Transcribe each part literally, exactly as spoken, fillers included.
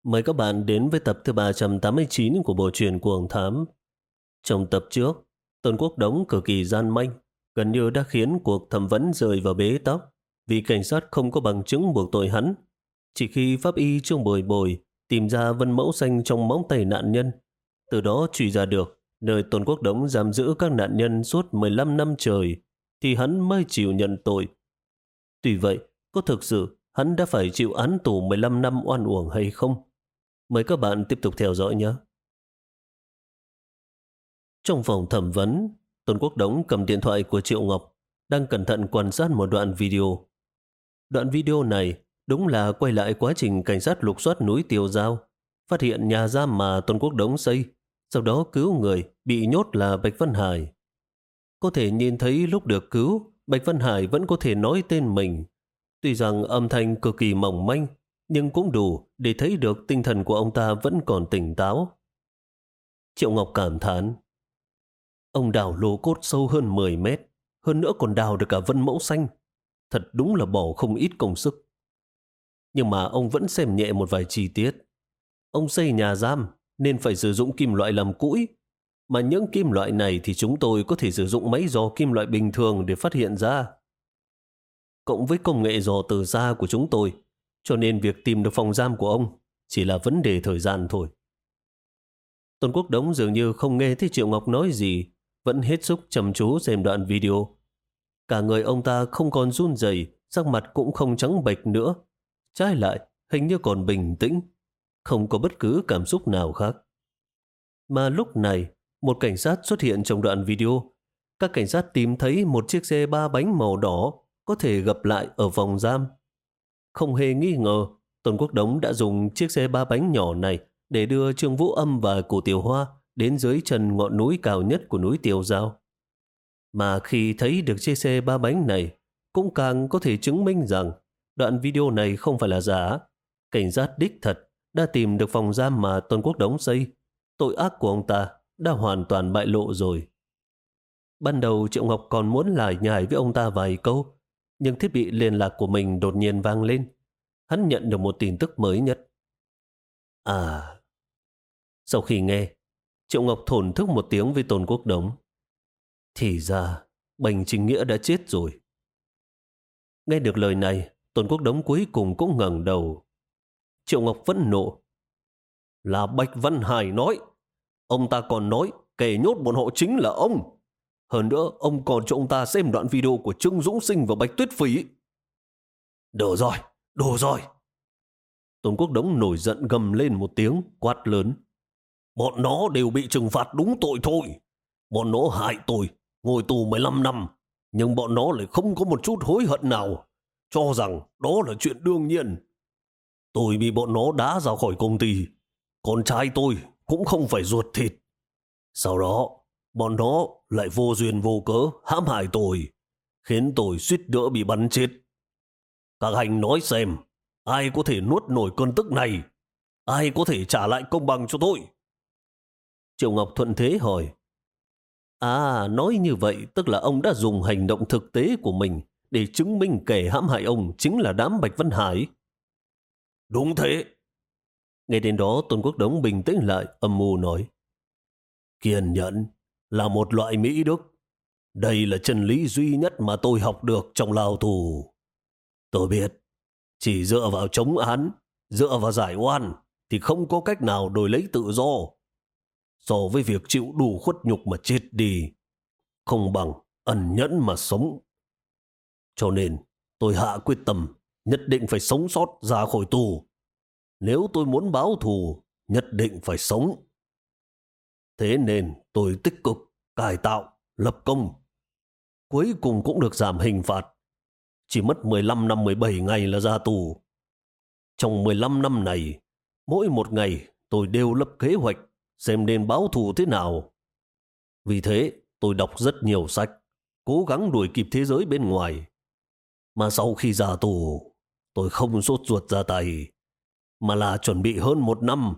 Mời các bạn đến với tập thứ ba trăm tám mươi chín của bộ truyện Cuồng Thám. Trong tập trước, Tôn Quốc Đống cực kỳ gian manh, gần như đã khiến cuộc thẩm vấn rơi vào bế tắc vì cảnh sát không có bằng chứng buộc tội hắn. Chỉ khi pháp y Trương Bồi Bồi tìm ra vân mẫu xanh trong móng tay nạn nhân, từ đó truy ra được nơi Tôn Quốc Đống giam giữ các nạn nhân suốt mười lăm năm trời, thì hắn mới chịu nhận tội. Tuy vậy, có thực sự hắn đã phải chịu án tù mười lăm năm oan uổng hay không? Mời các bạn tiếp tục theo dõi nhé. Trong phòng thẩm vấn, Tôn Quốc Đống cầm điện thoại của Triệu Ngọc, đang cẩn thận quan sát một đoạn video. Đoạn video này đúng là quay lại quá trình cảnh sát lục soát núi Tiêu Dao, phát hiện nhà giam mà Tôn Quốc Đống xây, sau đó cứu người bị nhốt là Bạch Văn Hải. Có thể nhìn thấy lúc được cứu, Bạch Văn Hải vẫn có thể nói tên mình. Tuy rằng âm thanh cực kỳ mỏng manh, nhưng cũng đủ để thấy được tinh thần của ông ta vẫn còn tỉnh táo. Triệu Ngọc cảm thán: ông đào lô cốt sâu hơn mười mét, hơn nữa còn đào được cả vân mẫu xanh. Thật đúng là bỏ không ít công sức. Nhưng mà ông vẫn xem nhẹ một vài chi tiết. Ông xây nhà giam nên phải sử dụng kim loại làm cũi, mà những kim loại này thì chúng tôi có thể sử dụng máy dò kim loại bình thường để phát hiện ra. Cộng với công nghệ dò từ xa của chúng tôi, cho nên việc tìm được phòng giam của ông chỉ là vấn đề thời gian thôi. Tôn Quốc Đống dường như không nghe thấy Triệu Ngọc nói gì, vẫn hết sức chăm chú xem đoạn video. Cả người ông ta không còn run rẩy, sắc mặt cũng không trắng bệch nữa. Trái lại, hình như còn bình tĩnh, không có bất cứ cảm xúc nào khác. Mà lúc này, một cảnh sát xuất hiện trong đoạn video. Các cảnh sát tìm thấy một chiếc xe ba bánh màu đỏ có thể gặp lại ở phòng giam. Không hề nghi ngờ, Tôn Quốc Đống đã dùng chiếc xe ba bánh nhỏ này để đưa Trương Vũ Âm và Cổ Tiểu Hoa đến dưới chân ngọn núi cao nhất của núi Tiêu Dao. Mà khi thấy được chiếc xe ba bánh này, cũng càng có thể chứng minh rằng đoạn video này không phải là giả. Cảnh sát đích thật đã tìm được phòng giam mà Tôn Quốc Đống xây. Tội ác của ông ta đã hoàn toàn bại lộ rồi. Ban đầu Triệu Ngọc còn muốn lải nhải với ông ta vài câu, nhưng thiết bị liên lạc của mình đột nhiên vang lên. Hắn nhận được một tin tức mới nhất. À... Sau khi nghe, Triệu Ngọc thổn thức một tiếng với Tôn Quốc Đống. Thì ra, Bành Chính Nghĩa đã chết rồi. Nghe được lời này, Tôn Quốc Đống cuối cùng cũng ngẩng đầu. Triệu Ngọc vẫn nộ. Là Bạch Văn Hải nói. Ông ta còn nói kẻ nhốt bọn họ chính là ông. Hơn nữa, ông còn cho ông ta xem đoạn video của Trương Dũng Sinh và Bạch Tuyết Phỉ. Đủ rồi, đủ rồi. Tôn Quốc Đống nổi giận gầm lên một tiếng, quát lớn. Bọn nó đều bị trừng phạt đúng tội thôi. Bọn nó hại tôi, ngồi tù mười lăm năm, nhưng bọn nó lại không có một chút hối hận nào, cho rằng đó là chuyện đương nhiên. Tôi bị bọn nó đá ra khỏi công ty, con trai tôi cũng không phải ruột thịt. Sau đó, bọn nó lại vô duyên vô cớ hãm hại tôi, khiến tôi suýt nữa bị bắn chết. Các anh nói xem, ai có thể nuốt nổi cơn tức này? Ai có thể trả lại công bằng cho tôi? Triệu Ngọc thuận thế hỏi. À, nói như vậy tức là ông đã dùng hành động thực tế của mình để chứng minh kẻ hãm hại ông chính là đám Bạch Văn Hải. Đúng thế. Ngay đến đó Tôn Quốc Đống bình tĩnh lại, âm mưu nói. Kiên nhẫn là một loại mỹ đức. Đây là chân lý duy nhất mà tôi học được trong lao tù. Tôi biết, chỉ dựa vào chống án, dựa vào giải oan thì không có cách nào đổi lấy tự do. So với việc chịu đủ khuất nhục mà chết đi, không bằng ẩn nhẫn mà sống. Cho nên tôi hạ quyết tâm nhất định phải sống sót ra khỏi tù. Nếu tôi muốn báo thù, nhất định phải sống. Thế nên tôi tích cực cải tạo, lập công. Cuối cùng cũng được giảm hình phạt. Chỉ mất mười lăm năm mười bảy ngày là ra tù. Trong mười lăm năm này, mỗi một ngày tôi đều lập kế hoạch xem nên báo thù thế nào. Vì thế, tôi đọc rất nhiều sách, cố gắng đuổi kịp thế giới bên ngoài. Mà sau khi ra tù, tôi không sốt ruột ra tay, mà là chuẩn bị hơn một năm.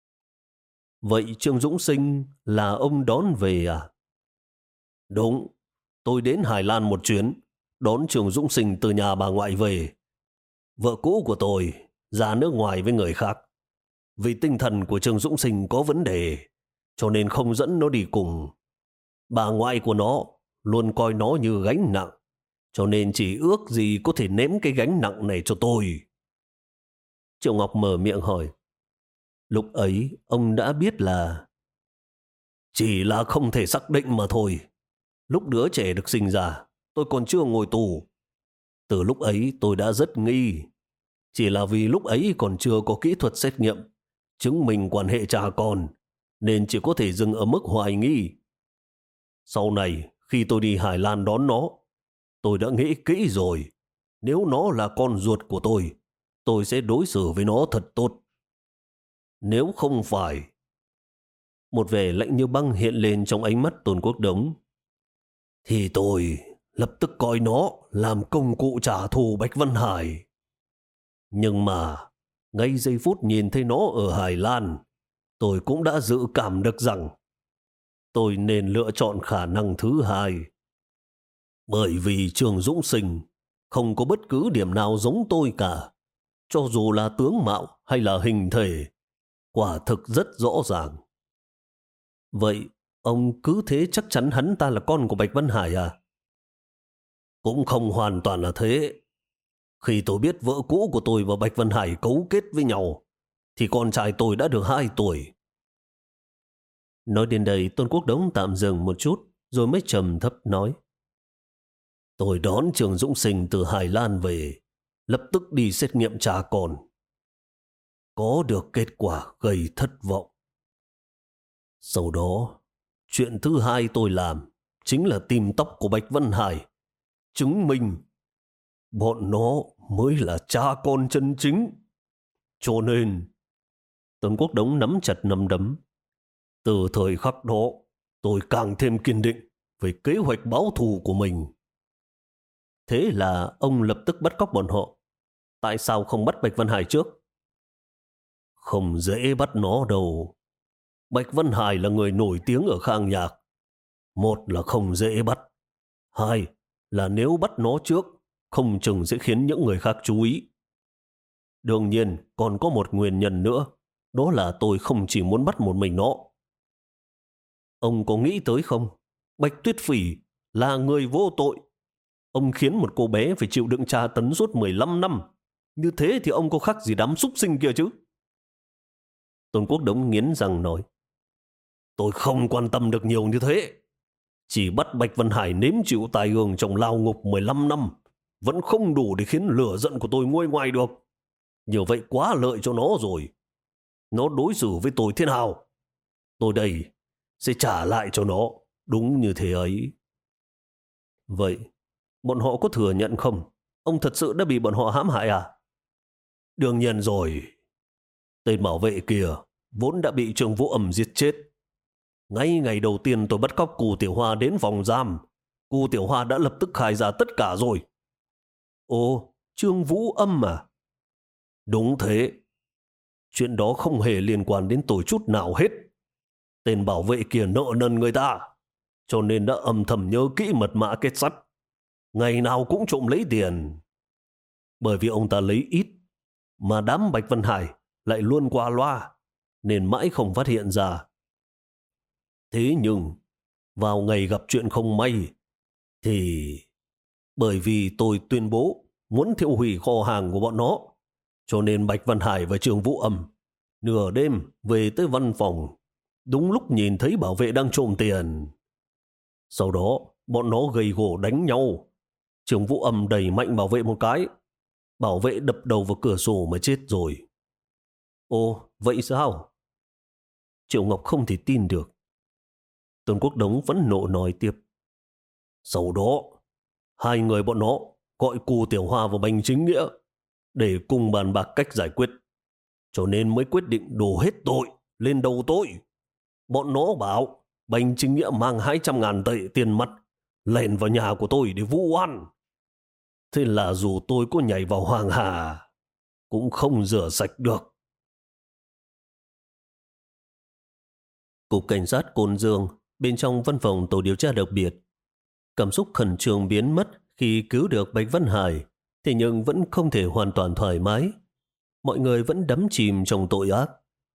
Vậy Trương Dũng Sinh là ông đón về à? Đúng, tôi đến Hải Lan một chuyến, đón Trương Dũng Sinh từ nhà bà ngoại về. Vợ cũ của tôi ra nước ngoài với người khác. vì tinh thần của Trương Dũng Sinh có vấn đề, cho nên không dẫn nó đi cùng. Bà ngoại của nó luôn coi nó như gánh nặng, cho nên chỉ ước gì có thể ném cái gánh nặng này cho tôi. Triệu Ngọc mở miệng hỏi. Lúc ấy ông đã biết là chỉ là không thể xác định mà thôi. Lúc đứa trẻ được sinh ra, tôi còn chưa ngồi tù. Từ lúc ấy tôi đã rất nghi. Chỉ là vì lúc ấy còn chưa có kỹ thuật xét nghiệm chứng minh quan hệ cha con, nên chỉ có thể dừng ở mức hoài nghi. Sau này, khi tôi đi Hải Lan đón nó, tôi đã nghĩ kỹ rồi. Nếu nó là con ruột của tôi, tôi sẽ đối xử với nó thật tốt. Nếu không phải... Một vẻ lạnh như băng hiện lên trong ánh mắt Tôn Quốc Đống. Thì tôi lập tức coi nó làm công cụ trả thù Bạch Văn Hải. Nhưng mà, ngay giây phút nhìn thấy nó ở Hải Lan, tôi cũng đã dự cảm được rằng tôi nên lựa chọn khả năng thứ hai. Bởi vì Trương Dũng Sinh không có bất cứ điểm nào giống tôi cả, cho dù là tướng mạo hay là hình thể, quả thực rất rõ ràng. Vậy, ông cứ thế chắc chắn hắn ta là con của Bạch Văn Hải à? Cũng không hoàn toàn là thế. Khi tôi biết vợ cũ của tôi và Bạch Văn Hải cấu kết với nhau, thì con trai tôi đã được hai tuổi. Nói đến đây, Tôn Quốc Đống tạm dừng một chút, rồi mới trầm thấp nói. Tôi đón Trương Dũng Sinh từ Hải Lan về, lập tức đi xét nghiệm cha con. Có được kết quả gây thất vọng. Sau đó, chuyện thứ hai tôi làm chính là tìm tóc của Bạch Văn Hải, chứng minh bọn nó mới là cha con chân chính. Cho nên, Tôn Quốc Đống nắm chặt nắm đấm. Từ thời khắc đó, tôi càng thêm kiên định về kế hoạch báo thù của mình. Thế là ông lập tức bắt cóc bọn họ. Tại sao không bắt Bạch Văn Hải trước? Không dễ bắt nó đâu. Bạch Văn Hải là người nổi tiếng ở Khang Nhạc. Một là không dễ bắt. Hai là nếu bắt nó trước, không chừng sẽ khiến những người khác chú ý. Đương nhiên, còn có một nguyên nhân nữa. Đó là tôi không chỉ muốn bắt một mình nó. Ông có nghĩ tới không? Bạch Tuyết Phỉ là người vô tội. Ông khiến một cô bé phải chịu đựng tra tấn suốt mười lăm năm. Như thế thì ông có khác gì đám súc sinh kia chứ? Tôn Quốc Đống nghiến răng nói. Tôi không quan tâm được nhiều như thế. Chỉ bắt Bạch Văn Hải nếm chịu tai ương trong lao ngục mười lăm năm vẫn không đủ để khiến lửa giận của tôi nguôi ngoai được. Như vậy quá lợi cho nó rồi. Nó đối xử với tôi thế nào? Tôi đây sẽ trả lại cho nó đúng như thế ấy. Vậy, bọn họ có thừa nhận không? Ông thật sự đã bị bọn họ hãm hại à? Đương nhiên rồi. Tên bảo vệ kia vốn đã bị Trương Vũ Âm giết chết. Ngay ngày đầu tiên tôi bắt cóc Cù Tiểu Hoa đến phòng giam, Cù Tiểu Hoa đã lập tức khai ra tất cả rồi. Ồ, Trương Vũ Âm à? Đúng thế. Chuyện đó không hề liên quan đến tôi chút nào hết. Tên bảo vệ kia nợ nần người ta, cho nên đã âm thầm nhớ kỹ mật mã kết sắt. Ngày nào cũng trộm lấy tiền. Bởi vì ông ta lấy ít, mà đám Bạch Văn Hải lại luôn qua loa, nên mãi không phát hiện ra. Thế nhưng, vào ngày gặp chuyện không may, thì bởi vì tôi tuyên bố muốn thiêu hủy kho hàng của bọn nó, cho nên Bạch Văn Hải và Trương Vũ Âm nửa đêm về tới văn phòng, đúng lúc nhìn thấy bảo vệ đang trộm tiền. Sau đó, bọn nó gầy gổ đánh nhau. Trương Vũ Âm đẩy mạnh bảo vệ một cái. Bảo vệ đập đầu vào cửa sổ mà chết rồi. Ồ, vậy sao? Triệu Ngọc không thể tin được. Tôn Quốc Đống vẫn nộ nói tiếp. Sau đó, hai người bọn nó gọi Cù Tiểu Hoa vào Bành Chính Nghĩa để cùng bàn bạc cách giải quyết. Cho nên mới quyết định đổ hết tội lên đầu tôi. Bọn nó bảo Bành Chính Nghĩa mang hai trăm ngàn tệ tiền mặt lèn vào nhà của tôi để vu oan. Thế là dù tôi có nhảy vào Hoàng Hà cũng không rửa sạch được. Cục Cảnh sát Côn Dương, bên trong văn phòng tổ điều tra đặc biệt. Cảm xúc khẩn trương biến mất khi cứu được Bạch Văn Hải, thế nhưng vẫn không thể hoàn toàn thoải mái. Mọi người vẫn đắm chìm trong tội ác,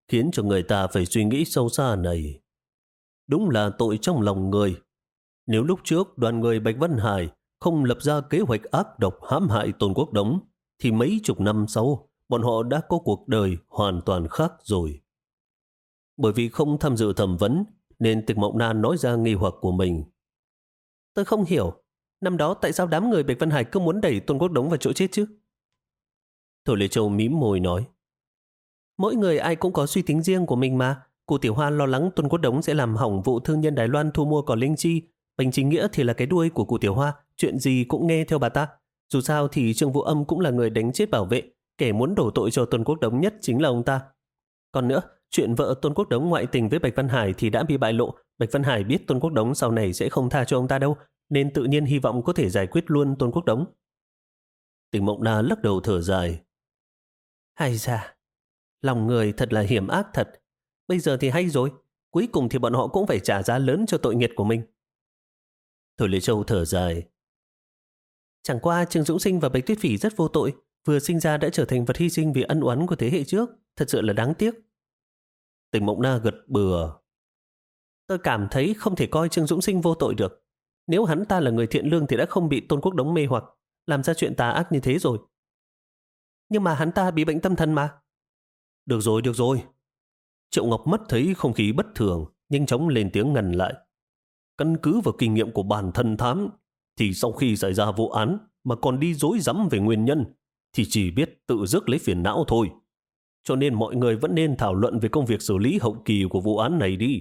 khiến cho người ta phải suy nghĩ sâu xa này. Đúng là tội trong lòng người. Nếu lúc trước đoàn người Bạch Văn Hải không lập ra kế hoạch ác độc hãm hại Tôn Quốc Đống, thì mấy chục năm sau, bọn họ đã có cuộc đời hoàn toàn khác rồi. Bởi vì không tham dự thẩm vấn, nên Tịch Mộng Na nói ra nghi hoặc của mình. Tôi không hiểu, năm đó tại sao đám người Bạch Văn Hải cứ muốn đẩy Tôn Quốc Đống vào chỗ chết chứ? Thôi Lê Châu mím môi nói. Mỗi người ai cũng có suy tính riêng của mình mà. Cô Tiểu Hoa lo lắng Tôn Quốc Đống sẽ làm hỏng vụ thương nhân Đài Loan thu mua cỏ linh chi. Bành Chính Nghĩa thì là cái đuôi của cụ Tiểu Hoa, chuyện gì cũng nghe theo bà ta. Dù sao thì Trương Vũ Âm cũng là người đánh chết bảo vệ, kẻ muốn đổ tội cho Tôn Quốc Đống nhất chính là ông ta. Còn nữa, chuyện vợ Tôn Quốc Đống ngoại tình với Bạch Văn Hải thì đã bị bại lộ. Bạch Văn Hải biết Tôn Quốc Đống sau này sẽ không tha cho ông ta đâu, nên tự nhiên hy vọng có thể giải quyết luôn Tôn Quốc Đống. Tịch Mộng Na lắc đầu thở dài. Hay da, lòng người thật là hiểm ác thật. Bây giờ thì hay rồi, cuối cùng thì bọn họ cũng phải trả giá lớn cho tội nghiệt của mình. Thôi Lê Châu thở dài. Chẳng qua Trương Dũng Sinh và Bạch Tuyết Phỉ rất vô tội, vừa sinh ra đã trở thành vật hy sinh vì ân oán của thế hệ trước, thật sự là đáng tiếc. Tịch Mộng Na gật bừa. Tôi cảm thấy không thể coi Trương Dũng Sinh vô tội được. Nếu hắn ta là người thiện lương thì đã không bị Tôn Quốc Đống mê hoặc, làm ra chuyện tà ác như thế rồi. Nhưng mà hắn ta bị bệnh tâm thần mà. Được rồi, được rồi. Triệu Ngọc mất thấy không khí bất thường, nhanh chóng lên tiếng ngăn lại. Căn cứ vào kinh nghiệm của bản thân thám, thì sau khi xảy ra vụ án mà còn đi dối rắm về nguyên nhân, thì chỉ biết tự rước lấy phiền não thôi. Cho nên mọi người vẫn nên thảo luận về công việc xử lý hậu kỳ của vụ án này đi.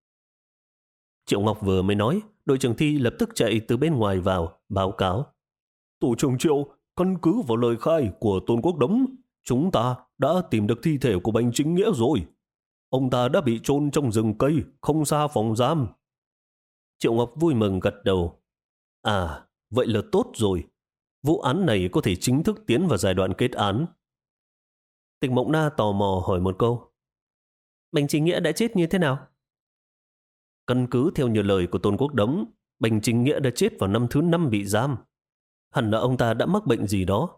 Triệu Ngọc vừa mới nói, đội trưởng Thi lập tức chạy từ bên ngoài vào, báo cáo. Tổ trưởng Triệu, căn cứ vào lời khai của Tôn Quốc Đống, chúng ta đã tìm được thi thể của Bành Chính Nghĩa rồi. Ông ta đã bị chôn trong rừng cây, không xa phòng giam. Triệu Ngọc vui mừng gật đầu. À, vậy là tốt rồi. Vụ án này có thể chính thức tiến vào giai đoạn kết án. Tịch Mộng Na tò mò hỏi một câu. Bành Chính Nghĩa đã chết như thế nào? Căn cứ theo như lời của Tôn Quốc Đống, Bành Chính Nghĩa đã chết vào năm thứ năm bị giam. Hẳn là ông ta đã mắc bệnh gì đó.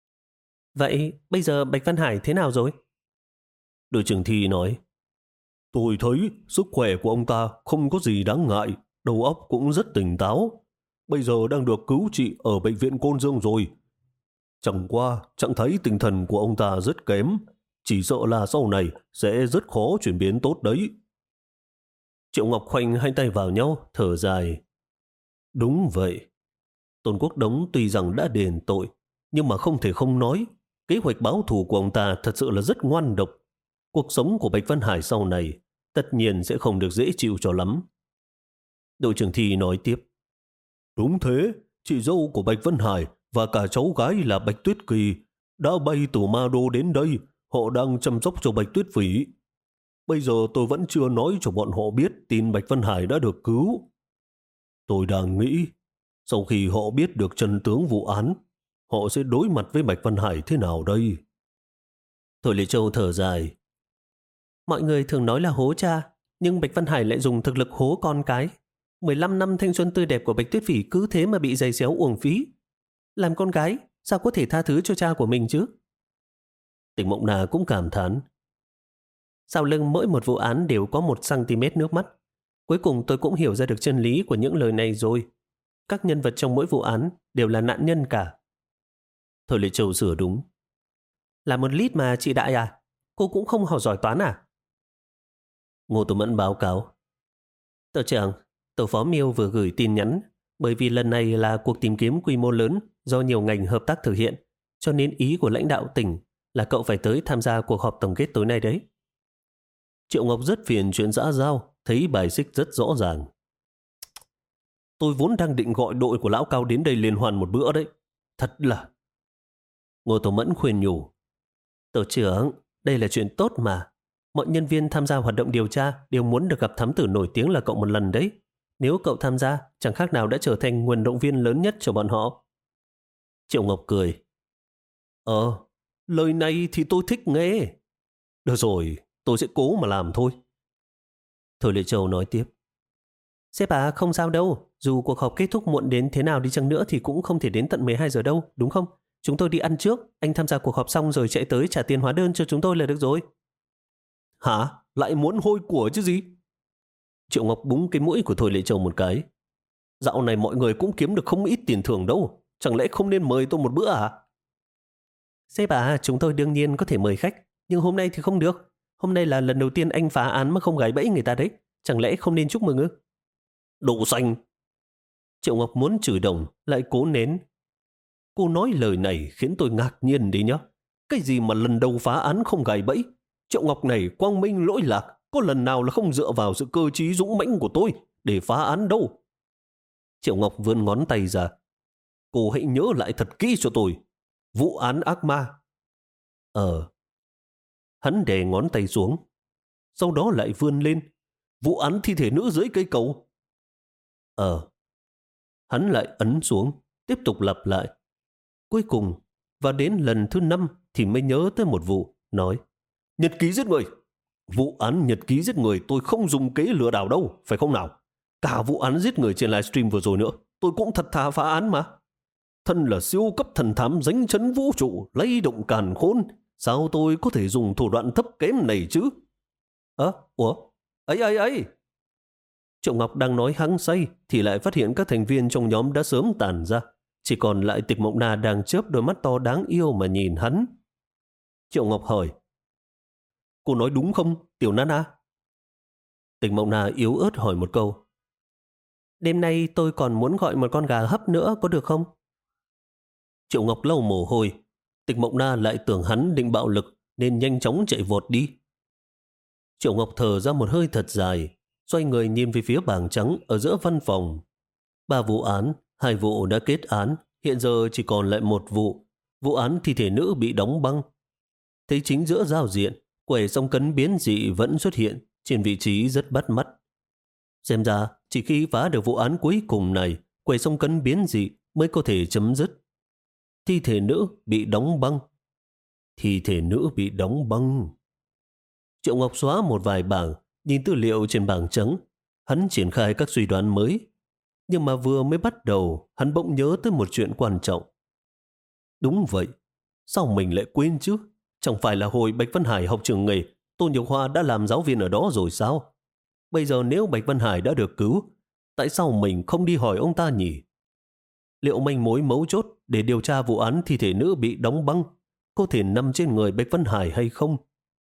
Vậy bây giờ Bạch Văn Hải thế nào rồi? Đội trưởng Thi nói. Tôi thấy sức khỏe của ông ta không có gì đáng ngại, đầu óc cũng rất tỉnh táo. Bây giờ đang được cứu trị ở bệnh viện Côn Dương rồi. Chẳng qua trạng thái tinh thần của ông ta rất kém, chỉ sợ là sau này sẽ rất khó chuyển biến tốt đấy. Triệu Ngọc khoanh hai tay vào nhau, thở dài. Đúng vậy. Tôn Quốc Đống tuy rằng đã đền tội, nhưng mà không thể không nói, kế hoạch báo thù của ông ta thật sự là rất ngoan độc. Cuộc sống của Bạch Văn Hải sau này tất nhiên sẽ không được dễ chịu cho lắm. Đội trưởng Thi nói tiếp. Đúng thế, chị dâu của Bạch Văn Hải và cả cháu gái là Bạch Tuyết Kỳ đã bay từ Ma Đô đến đây, họ đang chăm sóc cho Bạch Tuyết Phỉ. Bây giờ tôi vẫn chưa nói cho bọn họ biết tin Bạch Văn Hải đã được cứu. Tôi đang nghĩ, sau khi họ biết được chân tướng vụ án, họ sẽ đối mặt với Bạch Văn Hải thế nào đây? Thôi Lê Châu thở dài. Mọi người thường nói là hố cha, nhưng Bạch Văn Hải lại dùng thực lực hố con cái. mười lăm năm thanh xuân tươi đẹp của Bạch Tuyết Phỉ cứ thế mà bị giày xéo uổng phí. Làm con gái, sao có thể tha thứ cho cha của mình chứ? Tịch Mộng Na cũng cảm thán. Sau lưng mỗi một vụ án đều có một xăng-ti mét nước mắt. Cuối cùng tôi cũng hiểu ra được chân lý của những lời này rồi. Các nhân vật trong mỗi vụ án đều là nạn nhân cả. Thôi Lê Châu sửa đúng. Là một lít mà chị Đại à? Cô cũng không học giỏi toán à? Ngô Tùng Mẫn báo cáo. Tổ trưởng, tổ phó Miêu vừa gửi tin nhắn, bởi vì lần này là cuộc tìm kiếm quy mô lớn do nhiều ngành hợp tác thực hiện, cho nên ý của lãnh đạo tỉnh là cậu phải tới tham gia cuộc họp tổng kết tối nay đấy. Triệu Ngọc rất phiền chuyện xã giao, thấy bài xích rất rõ ràng. Tôi vốn đang định gọi đội của lão Cao đến đây liên hoan một bữa đấy. Thật là... Ngô Tùng Mẫn khuyên nhủ. Tổ trưởng, đây là chuyện tốt mà. Mọi nhân viên tham gia hoạt động điều tra đều muốn được gặp thám tử nổi tiếng là cậu một lần đấy. Nếu cậu tham gia, chẳng khác nào đã trở thành nguồn động viên lớn nhất cho bọn họ. Triệu Ngọc cười. Ờ, lời này thì tôi thích nghe. Được rồi, tôi sẽ cố mà làm thôi. Thôi Lệ Châu nói tiếp. Sếp à, không sao đâu. Dù cuộc họp kết thúc muộn đến thế nào đi chăng nữa thì cũng không thể đến tận mười hai giờ đâu, đúng không? Chúng tôi đi ăn trước, anh tham gia cuộc họp xong rồi chạy tới trả tiền hóa đơn cho chúng tôi là được rồi. Hả? Lại muốn hôi của chứ gì? Triệu Ngọc búng cái mũi của Thôi Lệ Châu một cái. Dạo này mọi người cũng kiếm được không ít tiền thưởng đâu. Chẳng lẽ không nên mời tôi một bữa à? Sếp à, chúng tôi đương nhiên có thể mời khách. Nhưng hôm nay thì không được. Hôm nay là lần đầu tiên anh phá án mà không gài bẫy người ta đấy. Chẳng lẽ không nên chúc mừng ư? Đồ xanh! Triệu Ngọc muốn chửi đồng, lại cố nén. Cô nói lời này khiến tôi ngạc nhiên đi nhá. Cái gì mà lần đầu phá án không gài bẫy? Triệu Ngọc này quang minh lỗi lạc, có lần nào là không dựa vào sự cơ trí dũng mãnh của tôi để phá án đâu. Triệu Ngọc vươn ngón tay ra. Cô hãy nhớ lại thật kỹ cho tôi. Vụ án ác ma. Ờ. Hắn đè ngón tay xuống. Sau đó lại vươn lên. Vụ án thi thể nữ dưới cây cầu. Ờ. Hắn lại ấn xuống, tiếp tục lặp lại. Cuối cùng, và đến lần thứ năm thì mới nhớ tới một vụ, nói: nhật ký giết người. Vụ án nhật ký giết người tôi không dùng kế lừa đảo đâu, phải không nào? Cả vụ án giết người trên livestream vừa rồi nữa, tôi cũng thật thà phá án mà. Thân là siêu cấp thần thám danh chấn vũ trụ, lay động càn khôn, sao tôi có thể dùng thủ đoạn thấp kém này chứ? Ơ, à, ủa, ấy ấy ấy. Triệu Ngọc đang nói hăng say thì lại phát hiện các thành viên trong nhóm đã sớm tàn ra. Chỉ còn lại Tịch Mộng Na đang chớp đôi mắt to đáng yêu mà nhìn hắn. Triệu Ngọc hỏi: cô nói đúng không, Tiểu Nana? Tịch Mộng Na yếu ớt hỏi một câu: đêm nay tôi còn muốn gọi một con gà hấp nữa, có được không? Triệu Ngọc lau mồ hôi. Tịch Mộng Na lại tưởng hắn định bạo lực nên nhanh chóng chạy vọt đi. Triệu Ngọc thở ra một hơi thật dài, xoay người nhìn về phía bảng trắng ở giữa văn phòng. Ba vụ án, hai vụ đã kết án, hiện giờ chỉ còn lại một vụ. Vụ án thi thể nữ bị đóng băng. Thấy chính giữa giao diện, quẻ song cấn biến dị vẫn xuất hiện trên vị trí rất bắt mắt. Xem ra, chỉ khi phá được vụ án cuối cùng này, quẻ song cấn biến dị mới có thể chấm dứt. Thi thể nữ bị đóng băng. Thi thể nữ bị đóng băng. Triệu Ngọc xóa một vài bảng, nhìn tư liệu trên bảng trắng. Hắn triển khai các suy đoán mới. Nhưng mà vừa mới bắt đầu, hắn bỗng nhớ tới một chuyện quan trọng. Đúng vậy, sao mình lại quên chứ? Chẳng phải là hồi Bạch Vân Hải học trường nghề, Tô Nhược Hoa đã làm giáo viên ở đó rồi sao? Bây giờ nếu Bạch Vân Hải đã được cứu, tại sao mình không đi hỏi ông ta nhỉ? Liệu manh mối mấu chốt để điều tra vụ án thi thể nữ bị đóng băng có thể nằm trên người Bạch Vân Hải hay không?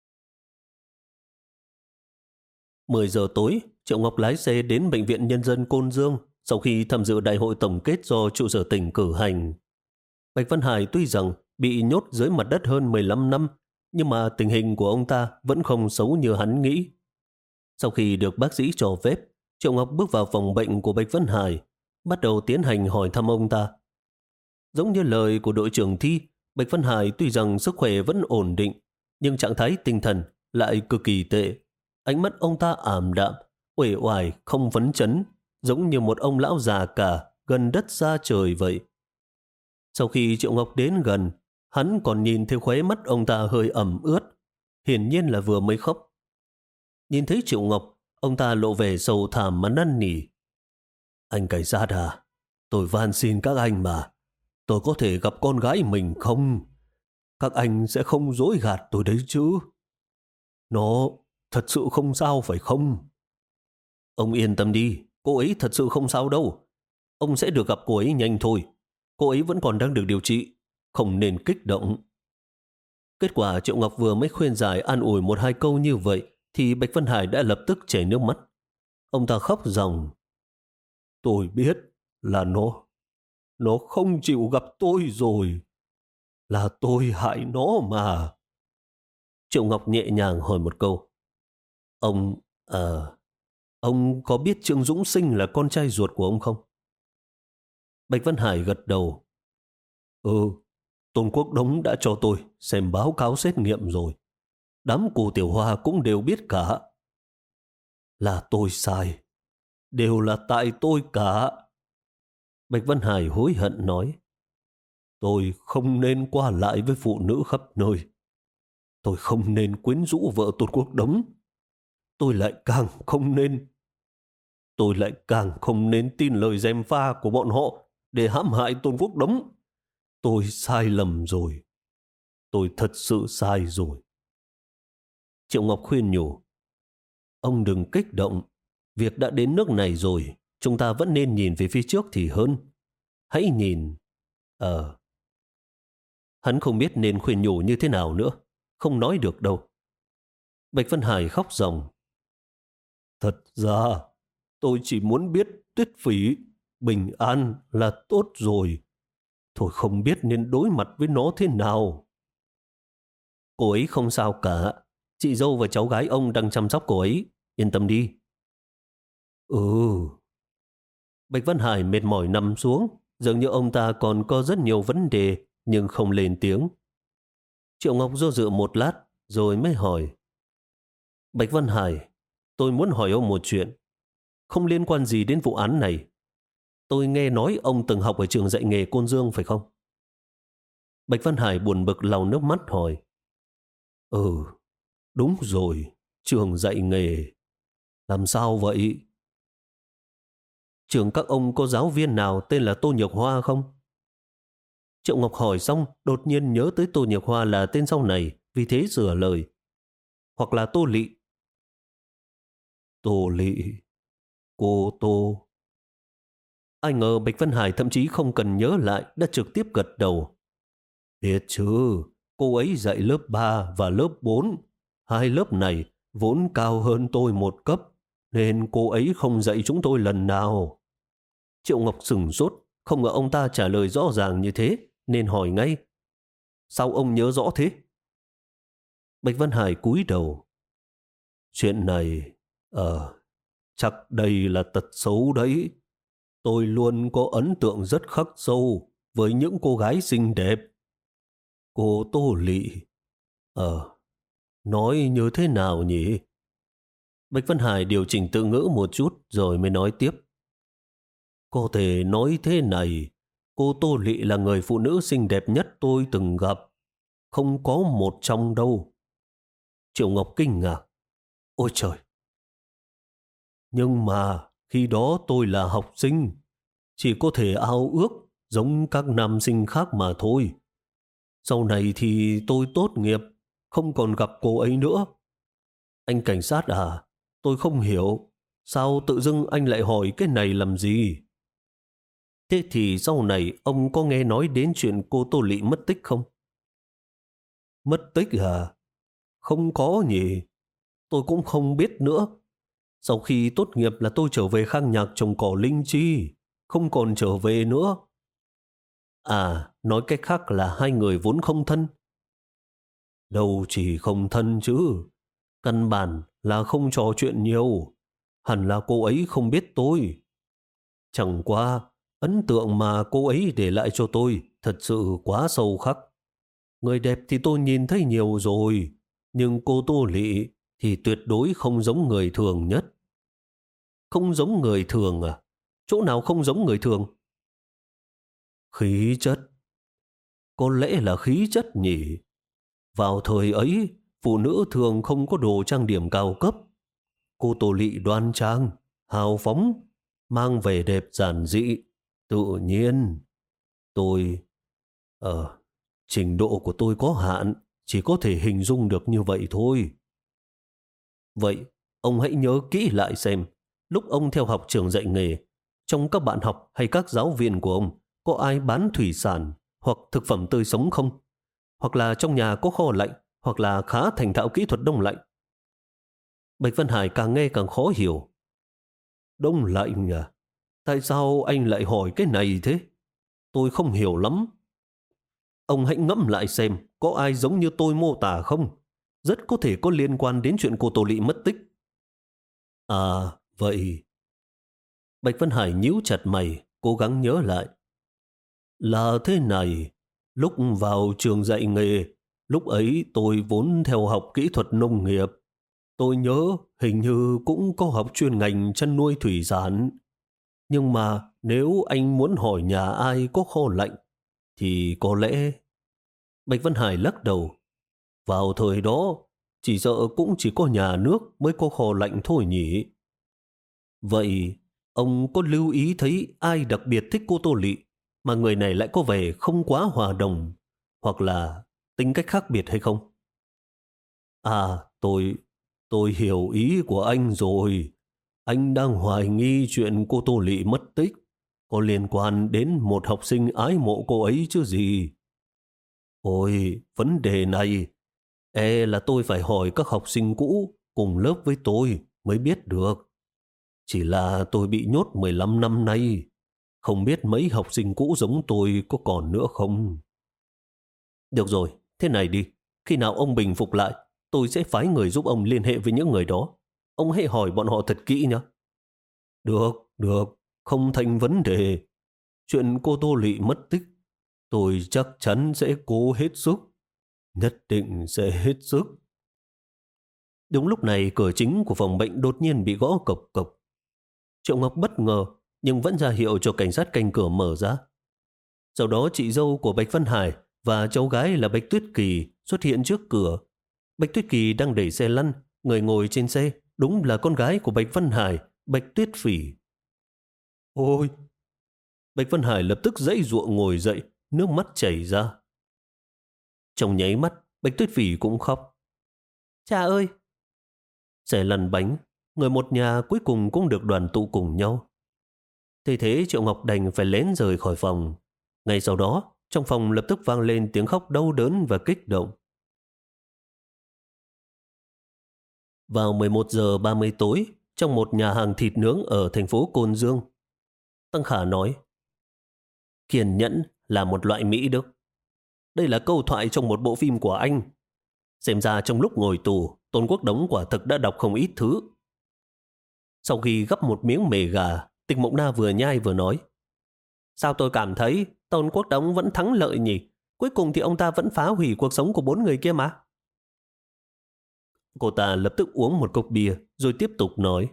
mười giờ tối, Triệu Ngọc lái xe đến Bệnh viện Nhân dân Côn Dương sau khi tham dự đại hội tổng kết do trụ sở tỉnh cử hành. Bạch Vân Hải tuy rằng bị nhốt dưới mặt đất hơn mười lăm năm, nhưng mà tình hình của ông ta vẫn không xấu như hắn nghĩ. Sau khi được bác sĩ cho phép, Triệu Ngọc bước vào phòng bệnh của Bạch Vân Hải, bắt đầu tiến hành hỏi thăm ông ta. Giống như lời của đội trưởng Thi, Bạch Vân Hải tuy rằng sức khỏe vẫn ổn định, nhưng trạng thái tinh thần lại cực kỳ tệ. Ánh mắt ông ta ảm đạm, uể oải, không phấn chấn, giống như một ông lão già cả, gần đất xa trời vậy. Sau khi Triệu Ngọc đến gần, hắn còn nhìn thấy khóe mắt ông ta hơi ẩm ướt, hiển nhiên là vừa mới khóc. Nhìn thấy Triệu Ngọc, ông ta lộ vẻ sầu thảm mà năn nỉ. Anh cảnh sát à, tôi van xin các anh mà, tôi có thể gặp con gái mình không? Các anh sẽ không dối gạt tôi đấy chứ? Nó thật sự không sao phải không? Ông yên tâm đi, cô ấy thật sự không sao đâu. Ông sẽ được gặp cô ấy nhanh thôi. Cô ấy vẫn còn đang được điều trị, không nên kích động. Kết quả Triệu Ngọc vừa mới khuyên giải an ủi một hai câu như vậy thì Bạch Vân Hải đã lập tức chảy nước mắt. Ông ta khóc ròng. Tôi biết là nó, nó không chịu gặp tôi rồi. Là tôi hại nó mà. Triệu Ngọc nhẹ nhàng hỏi một câu. Ông, ờ, ông có biết Trương Dũng Sinh là con trai ruột của ông không? Bạch Vân Hải gật đầu. Ừ, Tôn Quốc Đống đã cho tôi xem báo cáo xét nghiệm rồi. Đám cụ Tiểu Hoa cũng đều biết cả. Là tôi sai. Đều là tại tôi cả. Bạch Vân Hải hối hận nói. Tôi không nên qua lại với phụ nữ khắp nơi. Tôi không nên quyến rũ vợ Tôn Quốc Đống. Tôi lại càng không nên. Tôi lại càng không nên tin lời gièm pha của bọn họ để hãm hại Tôn Quốc Đống. Tôi sai lầm rồi. Tôi thật sự sai rồi. Triệu Ngọc khuyên nhủ. Ông đừng kích động. Việc đã đến nước này rồi, chúng ta vẫn nên nhìn về phía trước thì hơn. Hãy nhìn. Ờ. Hắn không biết nên khuyên nhủ như thế nào nữa. Không nói được đâu. Bạch Vân Hải khóc ròng. Thật ra, tôi chỉ muốn biết Tuyết Phỉ bình an là tốt rồi. Tôi không biết nên đối mặt với nó thế nào. Cô ấy không sao cả. Chị dâu và cháu gái ông đang chăm sóc cô ấy. Yên tâm đi. Ừ. Bạch Văn Hải mệt mỏi nằm xuống. Dường như ông ta còn có rất nhiều vấn đề nhưng không lên tiếng. Triệu Ngọc do dự một lát rồi mới hỏi. Bạch Văn Hải, tôi muốn hỏi ông một chuyện. Không liên quan gì đến vụ án này. Tôi nghe nói ông từng học ở trường dạy nghề Côn Dương phải không? Bạch Văn Hải buồn bực lau nước mắt hỏi. Ừ, đúng rồi, trường dạy nghề. Làm sao vậy? Trường các ông có giáo viên nào tên là Tô Nhược Hoa không? Triệu Ngọc hỏi xong đột nhiên nhớ tới Tô Nhược Hoa là tên sau này, vì thế sửa lời. Hoặc là Tô Lị. Tô Lị, cô Tô. Ai ngờ Bạch Văn Hải thậm chí không cần nhớ lại đã trực tiếp gật đầu. Biết chứ, cô ấy dạy lớp ba và lớp bốn. Hai lớp này vốn cao hơn tôi một cấp, nên cô ấy không dạy chúng tôi lần nào. Triệu Ngọc sửng sốt, không ngờ ông ta trả lời rõ ràng như thế, nên hỏi ngay. Sao ông nhớ rõ thế? Bạch Văn Hải cúi đầu. Chuyện này, ờ, chắc đây là tật xấu đấy. Tôi luôn có ấn tượng rất khắc sâu với những cô gái xinh đẹp. Cô Tô Lị, ờ, nói như thế nào nhỉ? Bạch Văn Hải điều chỉnh tự ngữ một chút rồi mới nói tiếp. Có thể nói thế này, cô Tô Lị là người phụ nữ xinh đẹp nhất tôi từng gặp. Không có một trong đâu. Triệu Ngọc kinh ngạc. Ôi trời! Nhưng mà khi đó tôi là học sinh, chỉ có thể ao ước giống các nam sinh khác mà thôi. Sau này thì tôi tốt nghiệp, không còn gặp cô ấy nữa. Anh cảnh sát à, tôi không hiểu, sao tự dưng anh lại hỏi cái này làm gì? Thế thì sau này ông có nghe nói đến chuyện cô Tô Lị mất tích không? Mất tích à? Không có nhỉ? Tôi cũng không biết nữa. Sau khi tốt nghiệp là tôi trở về Khang Nhạc trồng cỏ linh chi, không còn trở về nữa. À, nói cách khác là hai người vốn không thân. Đâu chỉ không thân chứ. Căn bản là không trò chuyện nhiều. Hẳn là cô ấy không biết tôi. Chẳng qua, ấn tượng mà cô ấy để lại cho tôi thật sự quá sâu khắc. Người đẹp thì tôi nhìn thấy nhiều rồi, nhưng cô Tô Lị thì tuyệt đối không giống người thường nhất. Không giống người thường à? Chỗ nào không giống người thường? Khí chất. Có lẽ là khí chất nhỉ? Vào thời ấy, phụ nữ thường không có đồ trang điểm cao cấp. Cô Tô Lị đoan trang, hào phóng, mang vẻ đẹp giản dị, tự nhiên. Tôi... Ờ, trình độ của tôi có hạn, chỉ có thể hình dung được như vậy thôi. Vậy, ông hãy nhớ kỹ lại xem, lúc ông theo học trường dạy nghề, trong các bạn học hay các giáo viên của ông, có ai bán thủy sản hoặc thực phẩm tươi sống không? Hoặc là trong nhà có kho lạnh, hoặc là khá thành thạo kỹ thuật đông lạnh? Bạch Văn Hải càng nghe càng khó hiểu. Đông lạnh à? Tại sao anh lại hỏi cái này thế? Tôi không hiểu lắm. Ông hãy ngẫm lại xem có ai giống như tôi mô tả không? Rất có thể có liên quan đến chuyện cô Tô Lị mất tích. À, vậy... Bạch Văn Hải nhíu chặt mày, cố gắng nhớ lại. Là thế này, lúc vào trường dạy nghề, lúc ấy tôi vốn theo học kỹ thuật nông nghiệp. Tôi nhớ hình như cũng có học chuyên ngành chăn nuôi thủy sản. Nhưng mà nếu anh muốn hỏi nhà ai có kho lạnh, thì có lẽ... Bạch Văn Hải lắc đầu. Vào thời đó, chỉ sợ cũng chỉ có nhà nước mới có kho lạnh thôi nhỉ. Vậy, ông có lưu ý thấy ai đặc biệt thích cô Tô Lị, mà người này lại có vẻ không quá hòa đồng, hoặc là tính cách khác biệt hay không? À, tôi, tôi hiểu ý của anh rồi. Anh đang hoài nghi chuyện cô Tô Lị mất tích có liên quan đến một học sinh ái mộ cô ấy chứ gì. Ôi, vấn đề này, e là tôi phải hỏi các học sinh cũ cùng lớp với tôi mới biết được. Chỉ là tôi bị nhốt mười lăm năm nay, không biết mấy học sinh cũ giống tôi có còn nữa không. Được rồi, thế này đi, khi nào ông bình phục lại, tôi sẽ phái người giúp ông liên hệ với những người đó. Ông hãy hỏi bọn họ thật kỹ nhé. Được, được, không thành vấn đề. Chuyện cô Tô Lị mất tích, tôi chắc chắn sẽ cố hết sức. Nhất định sẽ hết sức. Đúng lúc này cửa chính của phòng bệnh đột nhiên bị gõ cộc cộc. Triệu Ngọc bất ngờ nhưng vẫn ra hiệu cho cảnh sát canh cửa mở ra. Sau đó chị dâu của Bạch Văn Hải và cháu gái là Bạch Tuyết Kỳ xuất hiện trước cửa. Bạch Tuyết Kỳ đang đẩy xe lăn, người ngồi trên xe đúng là con gái của Bạch Văn Hải, Bạch Tuyết Phỉ. Ôi! Bạch Văn Hải lập tức giãy giụa ngồi dậy, nước mắt chảy ra. Trong nháy mắt, Bạch Tuyết Phỉ cũng khóc. Cha ơi! Xe lăn bánh, người một nhà cuối cùng cũng được đoàn tụ cùng nhau. Thế thế Triệu Ngọc đành phải lén rời khỏi phòng. Ngay sau đó, trong phòng lập tức vang lên tiếng khóc đau đớn và kích động. Vào mười một giờ ba mươi tối, trong một nhà hàng thịt nướng ở thành phố Côn Dương, Tăng Khả nói: kiên nhẫn là một loại mỹ đức. Đây là câu thoại trong một bộ phim của anh. Xem ra trong lúc ngồi tù, Tôn Quốc Đống quả thực đã đọc không ít thứ. Sau khi gắp một miếng mề gà, Tịch Mộng Na vừa nhai vừa nói: sao tôi cảm thấy Tôn Quốc Đống vẫn thắng lợi nhỉ? Cuối cùng thì ông ta vẫn phá hủy cuộc sống của bốn người kia mà. Cô ta lập tức uống một cốc bia rồi tiếp tục nói: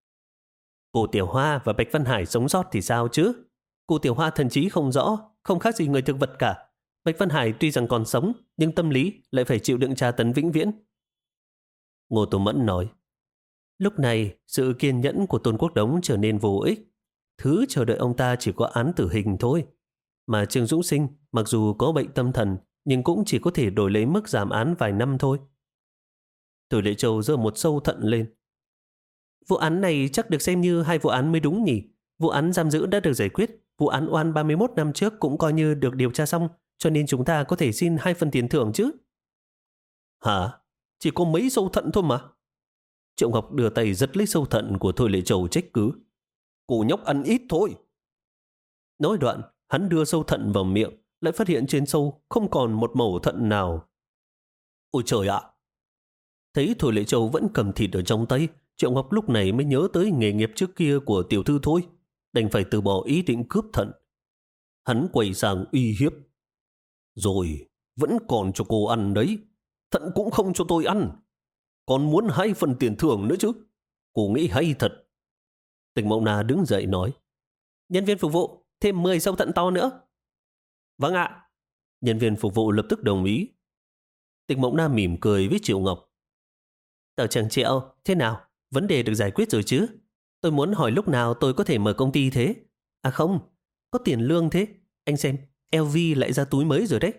cô Tiểu Hoa và Bạch Văn Hải sống sót thì sao chứ? Cô Tiểu Hoa thần trí không rõ, không khác gì người thực vật cả. Bạch Văn Hải tuy rằng còn sống, nhưng tâm lý lại phải chịu đựng tra tấn vĩnh viễn. Ngô Tô Mẫn nói: lúc này, sự kiên nhẫn của Tôn Quốc Đống trở nên vô ích. Thứ chờ đợi ông ta chỉ có án tử hình thôi. Mà Trương Dũng Sinh, mặc dù có bệnh tâm thần, nhưng cũng chỉ có thể đổi lấy mức giảm án vài năm thôi. Từ Lệ Châu giơ một sâu thận lên. Vụ án này chắc được xem như hai vụ án mới đúng nhỉ? Vụ án giam giữ đã được giải quyết, vụ án oan ba mươi mốt năm trước cũng coi như được điều tra xong, cho nên chúng ta có thể xin hai phần tiền thưởng chứ. Hả? Chỉ có mấy sâu thận thôi mà. Triệu Ngọc đưa tay giật lấy sâu thận của Thôi Lệ Châu trách cứ. Cô nhóc ăn ít thôi. Nói đoạn, hắn đưa sâu thận vào miệng, lại phát hiện trên sâu không còn một mẩu thận nào. Ôi trời ạ! Thấy Thôi Lệ Châu vẫn cầm thịt ở trong tay, Triệu Ngọc lúc này mới nhớ tới nghề nghiệp trước kia của tiểu thư Thôi, đành phải từ bỏ ý định cướp thận. Hắn quay sang uy hiếp. Rồi, vẫn còn cho cô ăn đấy. Thận cũng không cho tôi ăn. Còn muốn hai phần tiền thưởng nữa chứ. Cô nghĩ hay thật. Tịch Mộng Na đứng dậy nói: nhân viên phục vụ, thêm mười sâu thận to nữa. Vâng ạ. Nhân viên phục vụ lập tức đồng ý. Tịch Mộng Na mỉm cười với Triệu Ngọc. Tờ trưởng Triệu, thế nào? Vấn đề được giải quyết rồi chứ? Tôi muốn hỏi lúc nào tôi có thể mở công ty thế? À không, có tiền lương thế. Anh xem, lờ vê lại ra túi mới rồi đấy.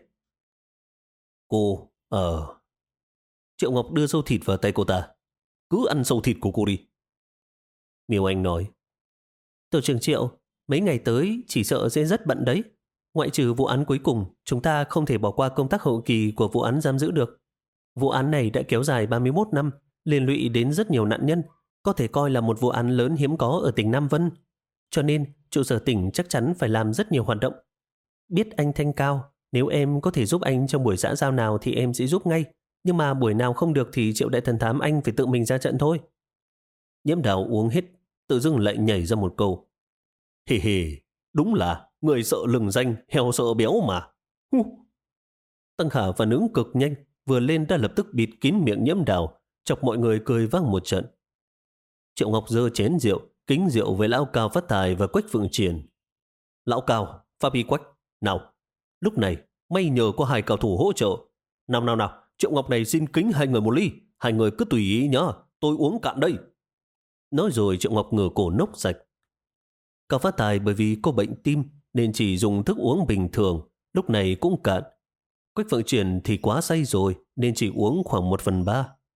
Cô, ờ... Triệu Ngọc đưa sâu thịt vào tay cô ta. Cứ ăn sâu thịt của cô đi. Miêu Anh nói: Tổ trưởng Triệu, mấy ngày tới chỉ sợ sẽ rất bận đấy. Ngoại trừ vụ án cuối cùng, chúng ta không thể bỏ qua công tác hậu kỳ của vụ án giam giữ được. Vụ án này đã kéo dài ba mươi mốt năm, liên lụy đến rất nhiều nạn nhân, có thể coi là một vụ án lớn hiếm có ở tỉnh Nam Vân. Cho nên, trụ sở tỉnh chắc chắn phải làm rất nhiều hoạt động. Biết anh thanh cao, nếu em có thể giúp anh trong buổi xã giao nào thì em sẽ giúp ngay. Nhưng mà buổi nào không được thì Triệu đại thần thám anh phải tự mình ra trận thôi. Nhiễm Đào uống hết, tự dưng lại nhảy ra một câu. Hề hề, đúng là người sợ lừng danh, heo sợ béo mà. Hu. Tăng Khả phản ứng cực nhanh, vừa lên đã lập tức bịt kín miệng Nhiễm Đào, chọc mọi người cười vang một trận. Triệu Ngọc giơ chén rượu, kính rượu với lão Cao Phát Tài và Quách Phượng Triển. Lão Cao, Pháp Y Quách, nào, lúc này may nhờ có hai cao thủ hỗ trợ. Nào nào nào, Triệu Ngọc này xin kính hai người một ly, hai người cứ tùy ý nhá, tôi uống cạn đây. Nói rồi Triệu Ngọc ngửa cổ nốc sạch. Cao Phát Tài bởi vì có bệnh tim nên chỉ dùng thức uống bình thường, lúc này cũng cạn. Quách Phượng Triển thì quá say rồi nên chỉ uống khoảng một phần ba.